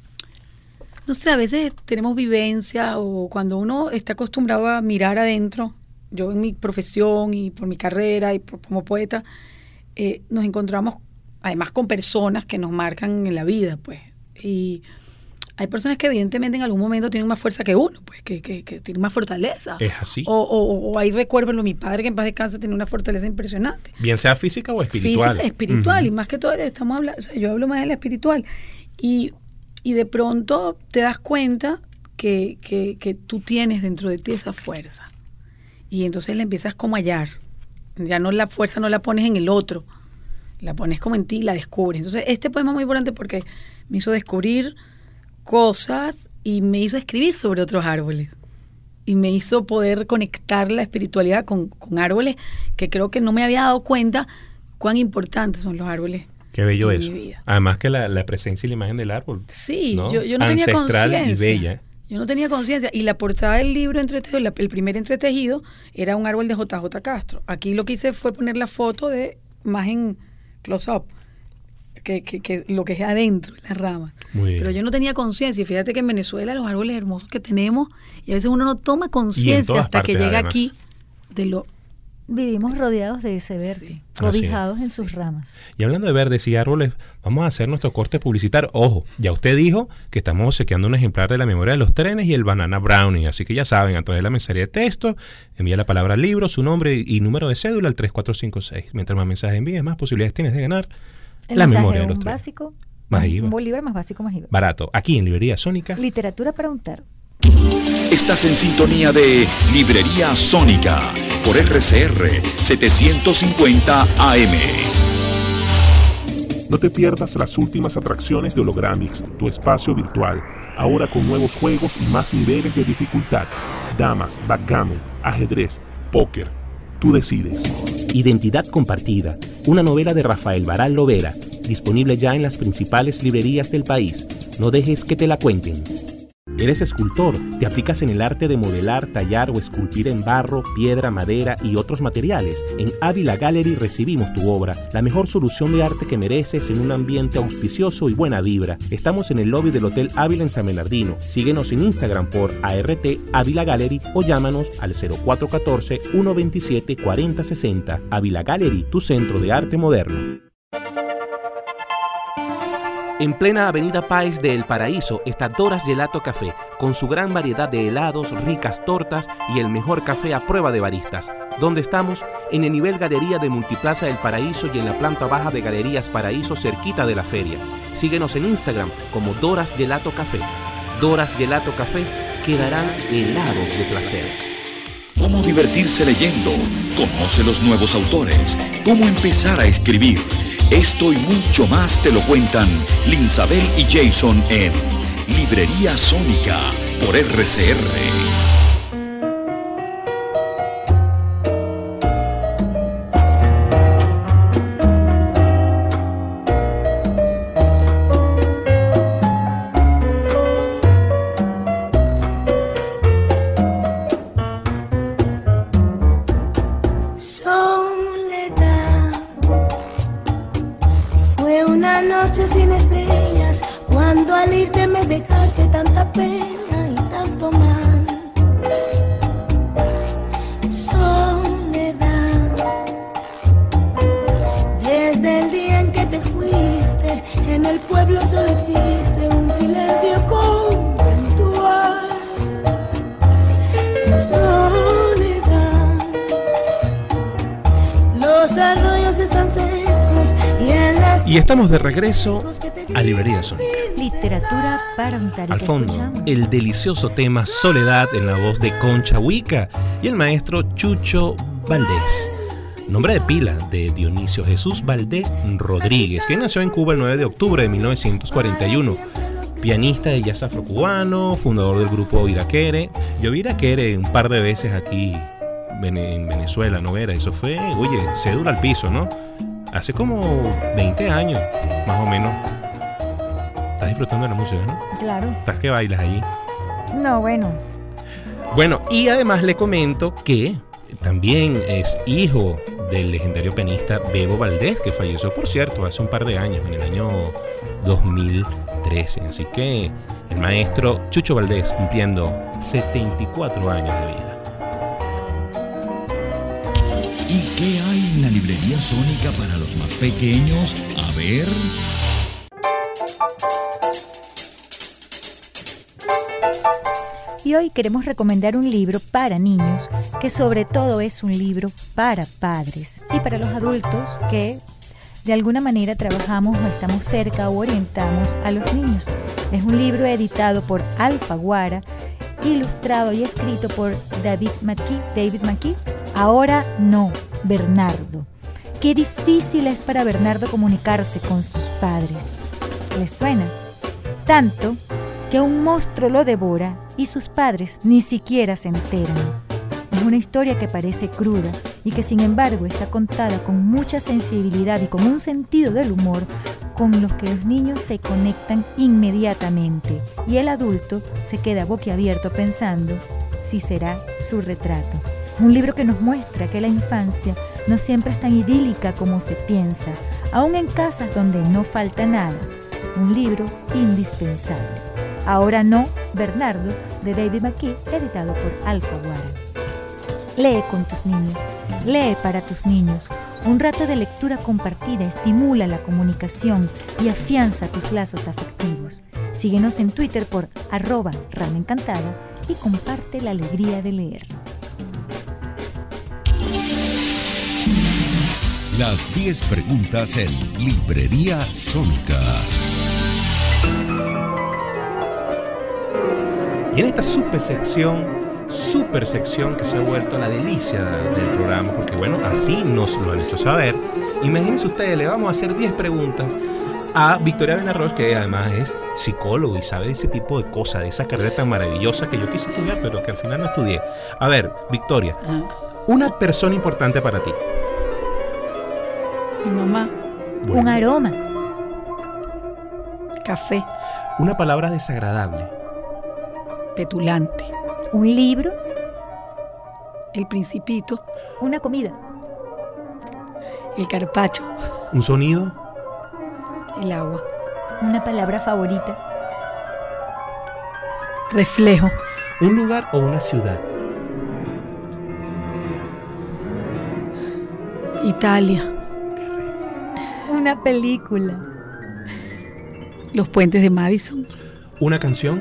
no sé, a veces tenemos vivencia o cuando uno está acostumbrado a mirar adentro, yo en mi profesión y por mi carrera y por, como poeta, eh, nos encontramos además con personas que nos marcan en la vida, pues. Y hay personas que evidentemente en algún momento tienen más fuerza que uno, pues, que, que, que tienen más fortaleza. Es así. O, o, o hay recuerdo, mi padre que en paz descanse tenía una fortaleza impresionante. Bien sea física o espiritual. Física, espiritual, uh-huh. Y más que todo estamos hablando, o sea, yo hablo más de la espiritual. Y, y de pronto te das cuenta que, que, que tú tienes dentro de ti esa fuerza. Y entonces la empiezas como a hallar. Ya no la fuerza no la pones en el otro, la pones como en ti y la descubres. Entonces este poema es muy importante porque me hizo descubrir cosas y me hizo escribir sobre otros árboles. Y me hizo poder conectar la espiritualidad con, con árboles que creo que no me había dado cuenta cuán importantes son los árboles. Qué bello en eso. mi vida. Además que la, la presencia y la imagen del árbol. Sí, ¿no? yo, yo no tenía conciencia. Ancestral y bella. Yo no tenía conciencia. Y la portada del libro Entretejido, la, el primer Entretejido, era un árbol de J J Castro. Aquí lo que hice fue poner la foto de más en close-up, que, que, que lo que es adentro, la rama. Pero yo no tenía conciencia. Y fíjate que en Venezuela los árboles hermosos que tenemos, y a veces uno no toma conciencia hasta que llega además. Aquí de lo... Vivimos rodeados de ese verde, sí, cobijados en sus sí. ramas. Y hablando de verdes y árboles, vamos a hacer nuestro corte publicitario. Ojo, ya usted dijo que estamos obsequiando un ejemplar de La Memoria de los Trenes y el Banana Brownie. Así que ya saben, a través de la mensajería de texto, envía la palabra libro, su nombre y número de cédula al tres cuatro cinco seis. Mientras más mensajes envíes, más posibilidades tienes de ganar el La mensaje, Memoria de los un Trenes. Básico, más I V A. Un bolívar más básico, más I V A. Barato. Aquí en Librería Sónica. Literatura para untar. Estás en sintonía de Librería Sónica por R C R setecientos cincuenta A M. No te pierdas las últimas atracciones de Hologramix, tu espacio virtual, ahora con nuevos juegos y más niveles de dificultad. Damas, backgammon, ajedrez, póker. Tú decides. Identidad compartida, una novela de Rafael Baral Lovera, disponible ya en las principales librerías del país. No dejes que te la cuenten. ¿Eres escultor? ¿Te aplicas en el arte de modelar, tallar o esculpir en barro, piedra, madera y otros materiales? En Ávila Gallery recibimos tu obra, la mejor solución de arte que mereces en un ambiente auspicioso y buena vibra. Estamos en el lobby del Hotel Ávila en San Bernardino. Síguenos en Instagram por A R T Ávila Gallery o llámanos al cero cuatro uno cuatro, uno dos siete, cuatro cero seis cero. Ávila Gallery, tu centro de arte moderno. En plena avenida Páez de El Paraíso está Doras Gelato Café, con su gran variedad de helados, ricas tortas y el mejor café a prueba de baristas. ¿Dónde estamos? En el nivel Galería de Multiplaza El Paraíso y en la planta baja de Galerías Paraíso, cerquita de la feria. Síguenos en Instagram como Doras Gelato Café. Doras Gelato Café, quedarán helados de placer. Cómo divertirse leyendo, conoce los nuevos autores, cómo empezar a escribir. Esto y mucho más te lo cuentan Linsabel y Jason en Librería Sónica por R C R. Y estamos de regreso a Librería Sónica. Literatura para untar. Al fondo, el delicioso tema Soledad en la voz de Concha Huica y el maestro Chucho Valdés. Nombre de pila de Dionisio Jesús Valdés Rodríguez, que nació en Cuba el nueve de octubre de mil novecientos cuarenta y uno. pianista de jazz afrocubano, fundador del grupo Irakere. Yo vi Irakere un par de veces aquí en Venezuela, ¿no era? Eso fue, oye, cédula al piso, ¿no? Hace como veinte años, más o menos. ¿Estás disfrutando de la música, no? Claro. ¿Estás que bailas allí? No, bueno. Bueno, y además le comento que también es hijo del legendario pianista Bebo Valdés, que falleció, por cierto, hace un par de años, en el año dos mil trece. Así que el maestro Chucho Valdés cumpliendo setenta y cuatro años de vida. ¿Y qué hay en la librería Sónica para los más pequeños? A ver... Y hoy queremos recomendar un libro para niños, que sobre todo es un libro para padres y para los adultos que de alguna manera trabajamos o estamos cerca o orientamos a los niños. Es un libro editado por Alfaguara, ilustrado y escrito por David McKee. David McKee. Ahora no, Bernardo. Qué difícil es para Bernardo comunicarse con sus padres. ¿Les suena? Tanto que un monstruo lo devora y sus padres ni siquiera se enteran. Es una historia que parece cruda y que sin embargo está contada con mucha sensibilidad y con un sentido del humor con los que los niños se conectan inmediatamente y el adulto se queda boquiabierto pensando si será su retrato. Un libro que nos muestra que la infancia no siempre es tan idílica como se piensa, aún en casas donde no falta nada. Un libro indispensable. Ahora no, Bernardo, de David McKee, editado por Alfaguara. Lee con tus niños, lee para tus niños. Un rato de lectura compartida estimula la comunicación y afianza tus lazos afectivos. Síguenos en Twitter por arroba Rama Encantada y comparte la alegría de leer. Las diez preguntas en Librería Sónica. Y en esta super sección, super sección que se ha vuelto la delicia del programa, porque bueno, así nos lo han hecho saber. Imagínense ustedes, le vamos a hacer diez preguntas a Victoria Benarroz, que además es psicólogo y sabe de ese tipo de cosas, de esa carrera tan maravillosa que yo quise estudiar, pero que al final no estudié. A ver, Victoria, una persona importante para ti. Mi mamá. Bueno. Un aroma. Café. Una palabra desagradable. Petulante. Un libro. El Principito. Una comida. El carpaccio. Un sonido. El agua. Una palabra favorita. Reflejo. Un lugar o una ciudad. Italia. Una película. Los puentes de Madison. Una canción.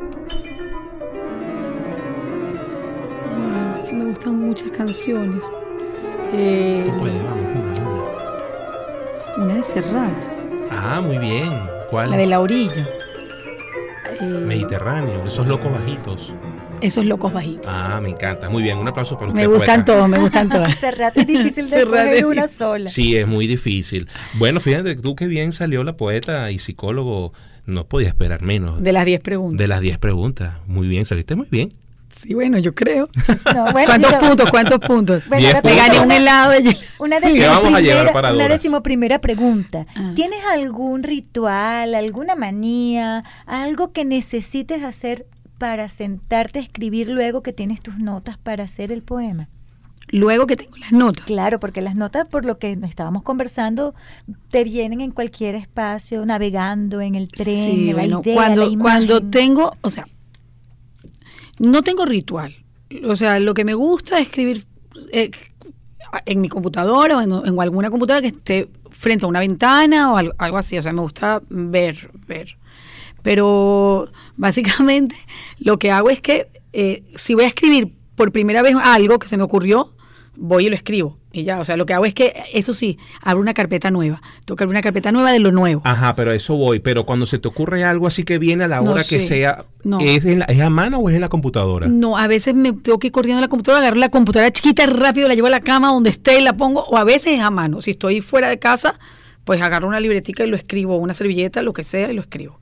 Wow, que me gustan muchas canciones. Eh, Tú puedes, vamos, una, una. una de Serrat. Ah, muy bien. ¿Cuál? La de La Orilla. Eh, Mediterráneo, esos locos bajitos. Esos locos bajitos. Ah, me encanta. Muy bien, un aplauso para usted. Me gustan poeta. todos, me gustan todas. Serrat es difícil de Serrat escoger es una difícil. sola. Sí, es muy difícil. Bueno, fíjate tú qué bien salió la poeta y psicólogo. No podía esperar menos. De las diez preguntas. De las diez preguntas. Muy bien, saliste muy bien. Sí, bueno, yo creo. No, bueno, ¿Cuántos yo- puntos? ¿Cuántos puntos? Bueno, Diez ahora te puntos. Me gané un una- helado de hielo. Una ¿Qué vamos a llevar decimoprimera- para una Doras? decimoprimera pregunta. Ah. ¿Tienes algún ritual, alguna manía, algo que necesites hacer para sentarte a escribir luego que tienes tus notas para hacer el poema? Luego que tengo las notas. Claro, porque las notas, por lo que estábamos conversando, te vienen en cualquier espacio, navegando en el tren, Sí, en la bueno, idea, cuando, la imagen. cuando tengo, o sea, no tengo ritual. O sea, lo que me gusta es escribir eh, en mi computadora o en, en alguna computadora que esté frente a una ventana o algo, algo así. O sea, me gusta ver, ver. Pero básicamente lo que hago es que eh, si voy a escribir por primera vez algo que se me ocurrió, voy y lo escribo. Y ya, o sea, lo que hago es que, eso sí, abro una carpeta nueva. Tengo que abrir una carpeta nueva de lo nuevo. Ajá, pero a eso voy. Pero cuando se te ocurre algo así que viene a la No hora que sé. sea, No. ¿es, en la- ¿es a mano o es en la computadora? No, a veces me tengo que ir corriendo a la computadora, agarro la computadora chiquita rápido, la llevo a la cama donde esté y la pongo, o a veces es a mano. Si estoy fuera de casa, pues agarro una libretica y lo escribo, una servilleta, lo que sea, y lo escribo.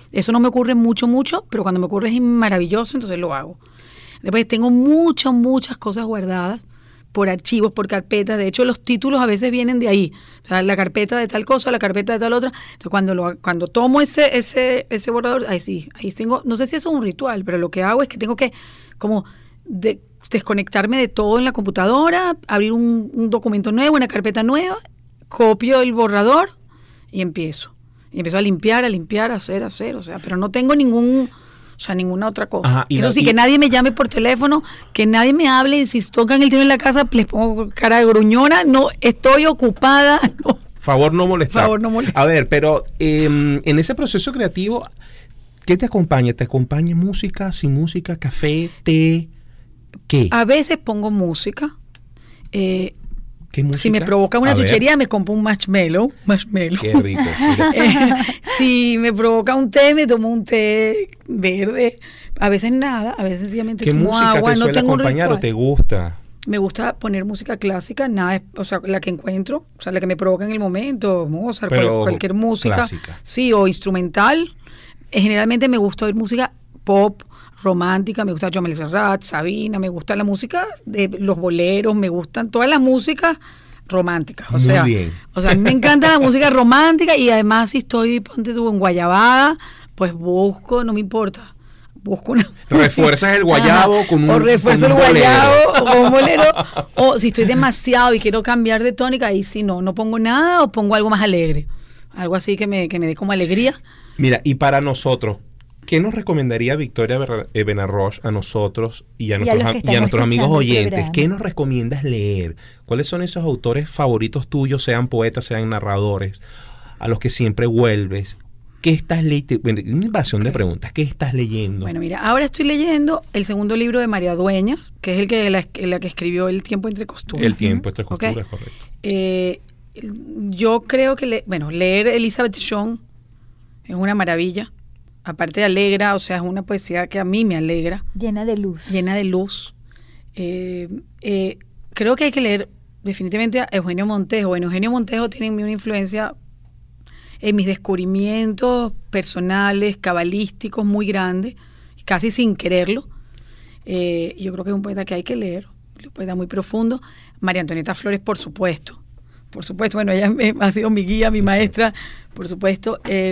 Eso no me ocurre mucho, mucho, pero cuando me ocurre es maravilloso, entonces lo hago. Después tengo muchas, muchas cosas guardadas por archivos, por carpetas. De hecho, los títulos a veces vienen de ahí. O sea, la carpeta de tal cosa, la carpeta de tal otra. Entonces, cuando lo, cuando tomo ese, ese, ese borrador, ahí sí, ahí tengo, no sé si eso es un ritual, pero lo que hago es que tengo que como de, desconectarme de todo en la computadora, abrir un, un documento nuevo, una carpeta nueva, copio el borrador y empiezo. Y empiezo a limpiar, a limpiar, a hacer, a hacer. O sea, pero no tengo ningún... O sea, ninguna otra cosa. Ajá, Eso la, sí, y, que nadie me llame por teléfono, que nadie me hable, y si tocan el timbre en la casa, les pongo cara de gruñona, no, estoy ocupada. No. Favor no molestar. Favor no molestar. A ver, pero eh, en ese proceso creativo, ¿qué te acompaña? ¿Te acompaña música, sin música, café, té? ¿Qué? A veces pongo música. Eh, ¿Qué música? Si me provoca una a chuchería, ver. me compro un marshmallow. marshmallow. Qué rico. eh, si me provoca un té, me tomo un té verde. A veces nada, a veces sencillamente tomo agua. ¿Qué música te no suele tengo acompañar o te gusta? Me gusta poner música clásica, nada, o sea, la que encuentro, o sea, la que me provoca en el momento, Mozart, Pero cualquier música. Clásica. Sí, o instrumental. Eh, generalmente me gusta oír música pop, romántica, me gusta Joan Serrat, Sabina, me gusta la música de los boleros, me gustan todas las músicas románticas, o Muy sea, bien. o sea, a mí me encanta la música romántica y además si estoy, ponte tú, en Guayabada, pues busco, no me importa, busco una refuerzas el guayabo con un o refuerzo con un el bolero. guayabo o con un bolero, o si estoy demasiado y quiero cambiar de tónica, ahí sí no, no pongo nada o pongo algo más alegre, algo así que me, que me dé como alegría. Mira, y para nosotros, ¿qué nos recomendaría Victoria Benarroch a nosotros y a, y nuestros, a, y a nuestros amigos oyentes? ¿Qué nos recomiendas leer? ¿Cuáles son esos autores favoritos tuyos, sean poetas, sean narradores, a los que siempre vuelves? ¿Qué estás leyendo? Bueno, una invasión okay. de preguntas. ¿Qué estás leyendo? Bueno, mira, ahora estoy leyendo el segundo libro de María Dueñas, que es el que la, la que escribió El tiempo entre costuras. El tiempo entre costuras, okay. correcto. Eh, yo creo que, le, bueno, leer Elizabeth Shong es una maravilla. Aparte de alegra, o sea, es una poesía que a mí me alegra. Llena de luz. Llena de luz. Eh, eh, creo que hay que leer definitivamente a Eugenio Montejo. Bueno, Eugenio Montejo tiene en mí una influencia en mis descubrimientos personales, cabalísticos, muy grande, casi sin quererlo. Eh, yo creo que es un poeta que hay que leer, un poeta muy profundo. María Antonieta Flores, por supuesto. Por supuesto, bueno, ella ha sido mi guía, mi maestra, por supuesto. Eh,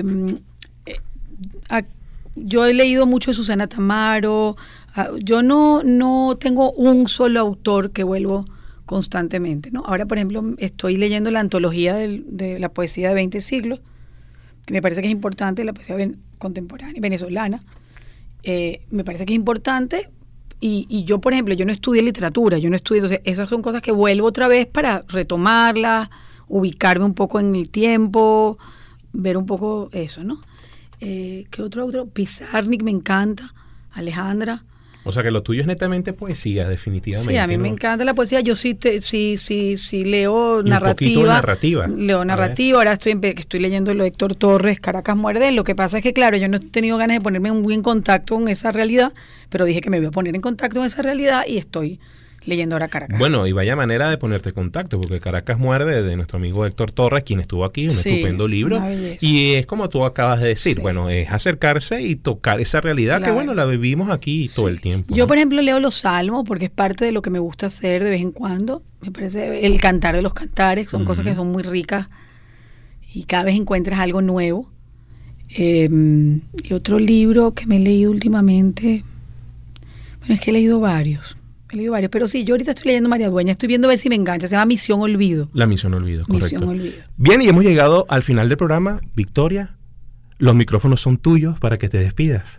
A, yo he leído mucho de Susana Tamaro. A, yo no, no tengo un solo autor que vuelvo constantemente, ¿no? Ahora, por ejemplo, estoy leyendo la antología de, de la poesía de veinte siglos, que me parece que es importante, la poesía ven, contemporánea, venezolana. Eh, me parece que es importante. Y, y yo, por ejemplo, yo no estudié literatura, yo no estudié, entonces esas son cosas que vuelvo otra vez para retomarlas, ubicarme un poco en el tiempo, ver un poco eso, ¿no? Eh, ¿Qué otro autor? Pizarnik me encanta, Alejandra. O sea que lo tuyo es netamente poesía, definitivamente. Sí, a mí ¿no? me encanta la poesía. Yo sí te, sí, sí, sí leo y narrativa. Un narrativa. Leo narrativa. Ahora estoy, estoy leyendo lo de Héctor Torres, Caracas muerde. Lo que pasa es que, claro, yo no he tenido ganas de ponerme muy en contacto con esa realidad, pero dije que me voy a poner en contacto con esa realidad y estoy leyendo ahora Caracas. Bueno, y vaya manera de ponerte en contacto, porque Caracas muerde, de nuestro amigo Héctor Torres, quien estuvo aquí, un sí, estupendo libro. Y es como tú acabas de decir, sí. bueno, es acercarse y tocar esa realidad claro. que, bueno, la vivimos aquí sí. todo el tiempo. Yo, ¿no? por ejemplo, leo los salmos, porque es parte de lo que me gusta hacer de vez en cuando. Me parece el cantar de los cantares, son uh-huh. cosas que son muy ricas y cada vez encuentras algo nuevo. Eh, y otro libro que me he leído últimamente, bueno, es que he leído varios. He leído varios, pero sí, yo ahorita estoy leyendo María Dueñas, estoy viendo a ver si me engancha, se llama Misión Olvido. La Misión Olvido, correcto. Misión Olvido. Bien, y hemos llegado al final del programa. Victoria, los micrófonos son tuyos para que te despidas.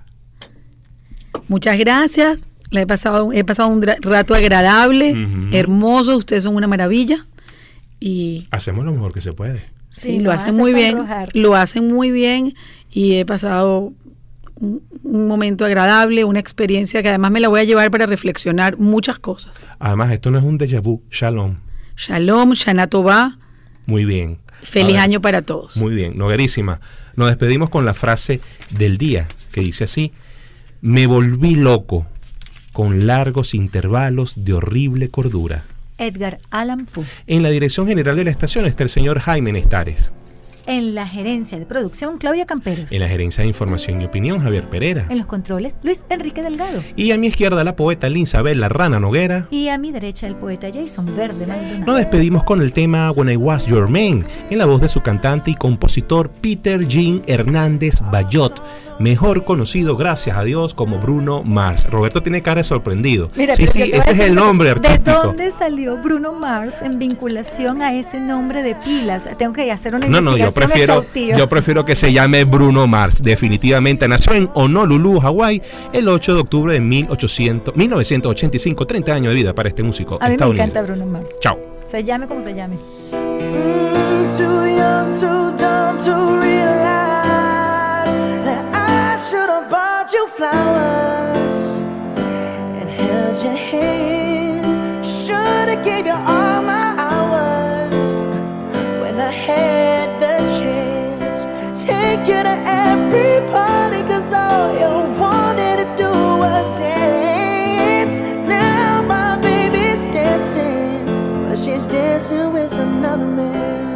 Muchas gracias, la he pasado, he pasado un rato agradable, uh-huh. hermoso, ustedes son una maravilla. Y hacemos lo mejor que se puede. Sí, sí lo hacen muy bien, lo hacen muy bien y he pasado Un, un momento agradable, una experiencia que además me la voy a llevar para reflexionar muchas cosas. Además, esto no es un déjà vu. Shalom. Shalom, Shana Tová. Muy bien. Feliz ver, año para todos. Muy bien, Noguerísima. Nos despedimos con la frase del día, que dice así: me volví loco con largos intervalos de horrible cordura. Edgar Allan Poe. En la dirección general de la estación está el señor Jaime Nestares. En la gerencia de producción, Claudia Camperos. En la gerencia de información y opinión, Javier Pereira. En los controles, Luis Enrique Delgado. Y a mi izquierda, la poeta Linsabel La Rana Noguera. Y a mi derecha, el poeta Jason Verde Maldonado. Nos despedimos con el tema When I Was Your Man, en la voz de su cantante y compositor Peter Jean Hernández Bayot, mejor conocido, gracias a Dios, como Bruno Mars. Roberto tiene cara de sorprendido. Mira, sí, sí, ese es el nombre artístico. ¿De dónde salió Bruno Mars en vinculación a ese nombre de pilas? Tengo que hacer una no, investigación no, yo prefiero, exhaustiva. yo prefiero que se llame Bruno Mars. Definitivamente nació en Honolulu, Hawái, el ocho de octubre de mil novecientos ochenta y cinco. treinta años de vida para este músico a mí estadounidense. Me encanta Bruno Mars. Chao. Se llame como se llame. Mm, too young, too dumb to realize that I should have bought you flowers and held your hand. Should have gave you all my hours when I had the chance. Take you to every party, cause all you wanted to do was dance. Now my baby's dancing, but she's dancing with another man.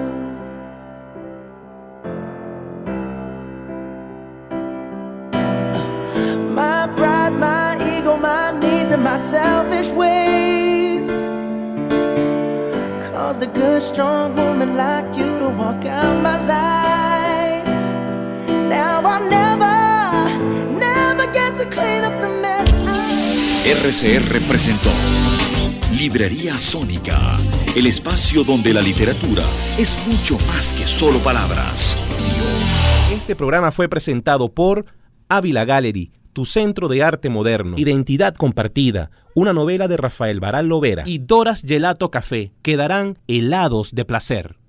My pride, my ego, my needs, and my selfish ways caused a good, strong woman like you to walk out my life. Now I'll never, never get to clean up the mess. R C R presentó Librería Sónica, el espacio donde la literatura es mucho más que solo palabras. Este programa fue presentado por Ávila Gallery, tu centro de arte moderno. Identidad compartida, una novela de Rafael Baral Lovera. Y Doras Gelato Café, que darán helados de placer.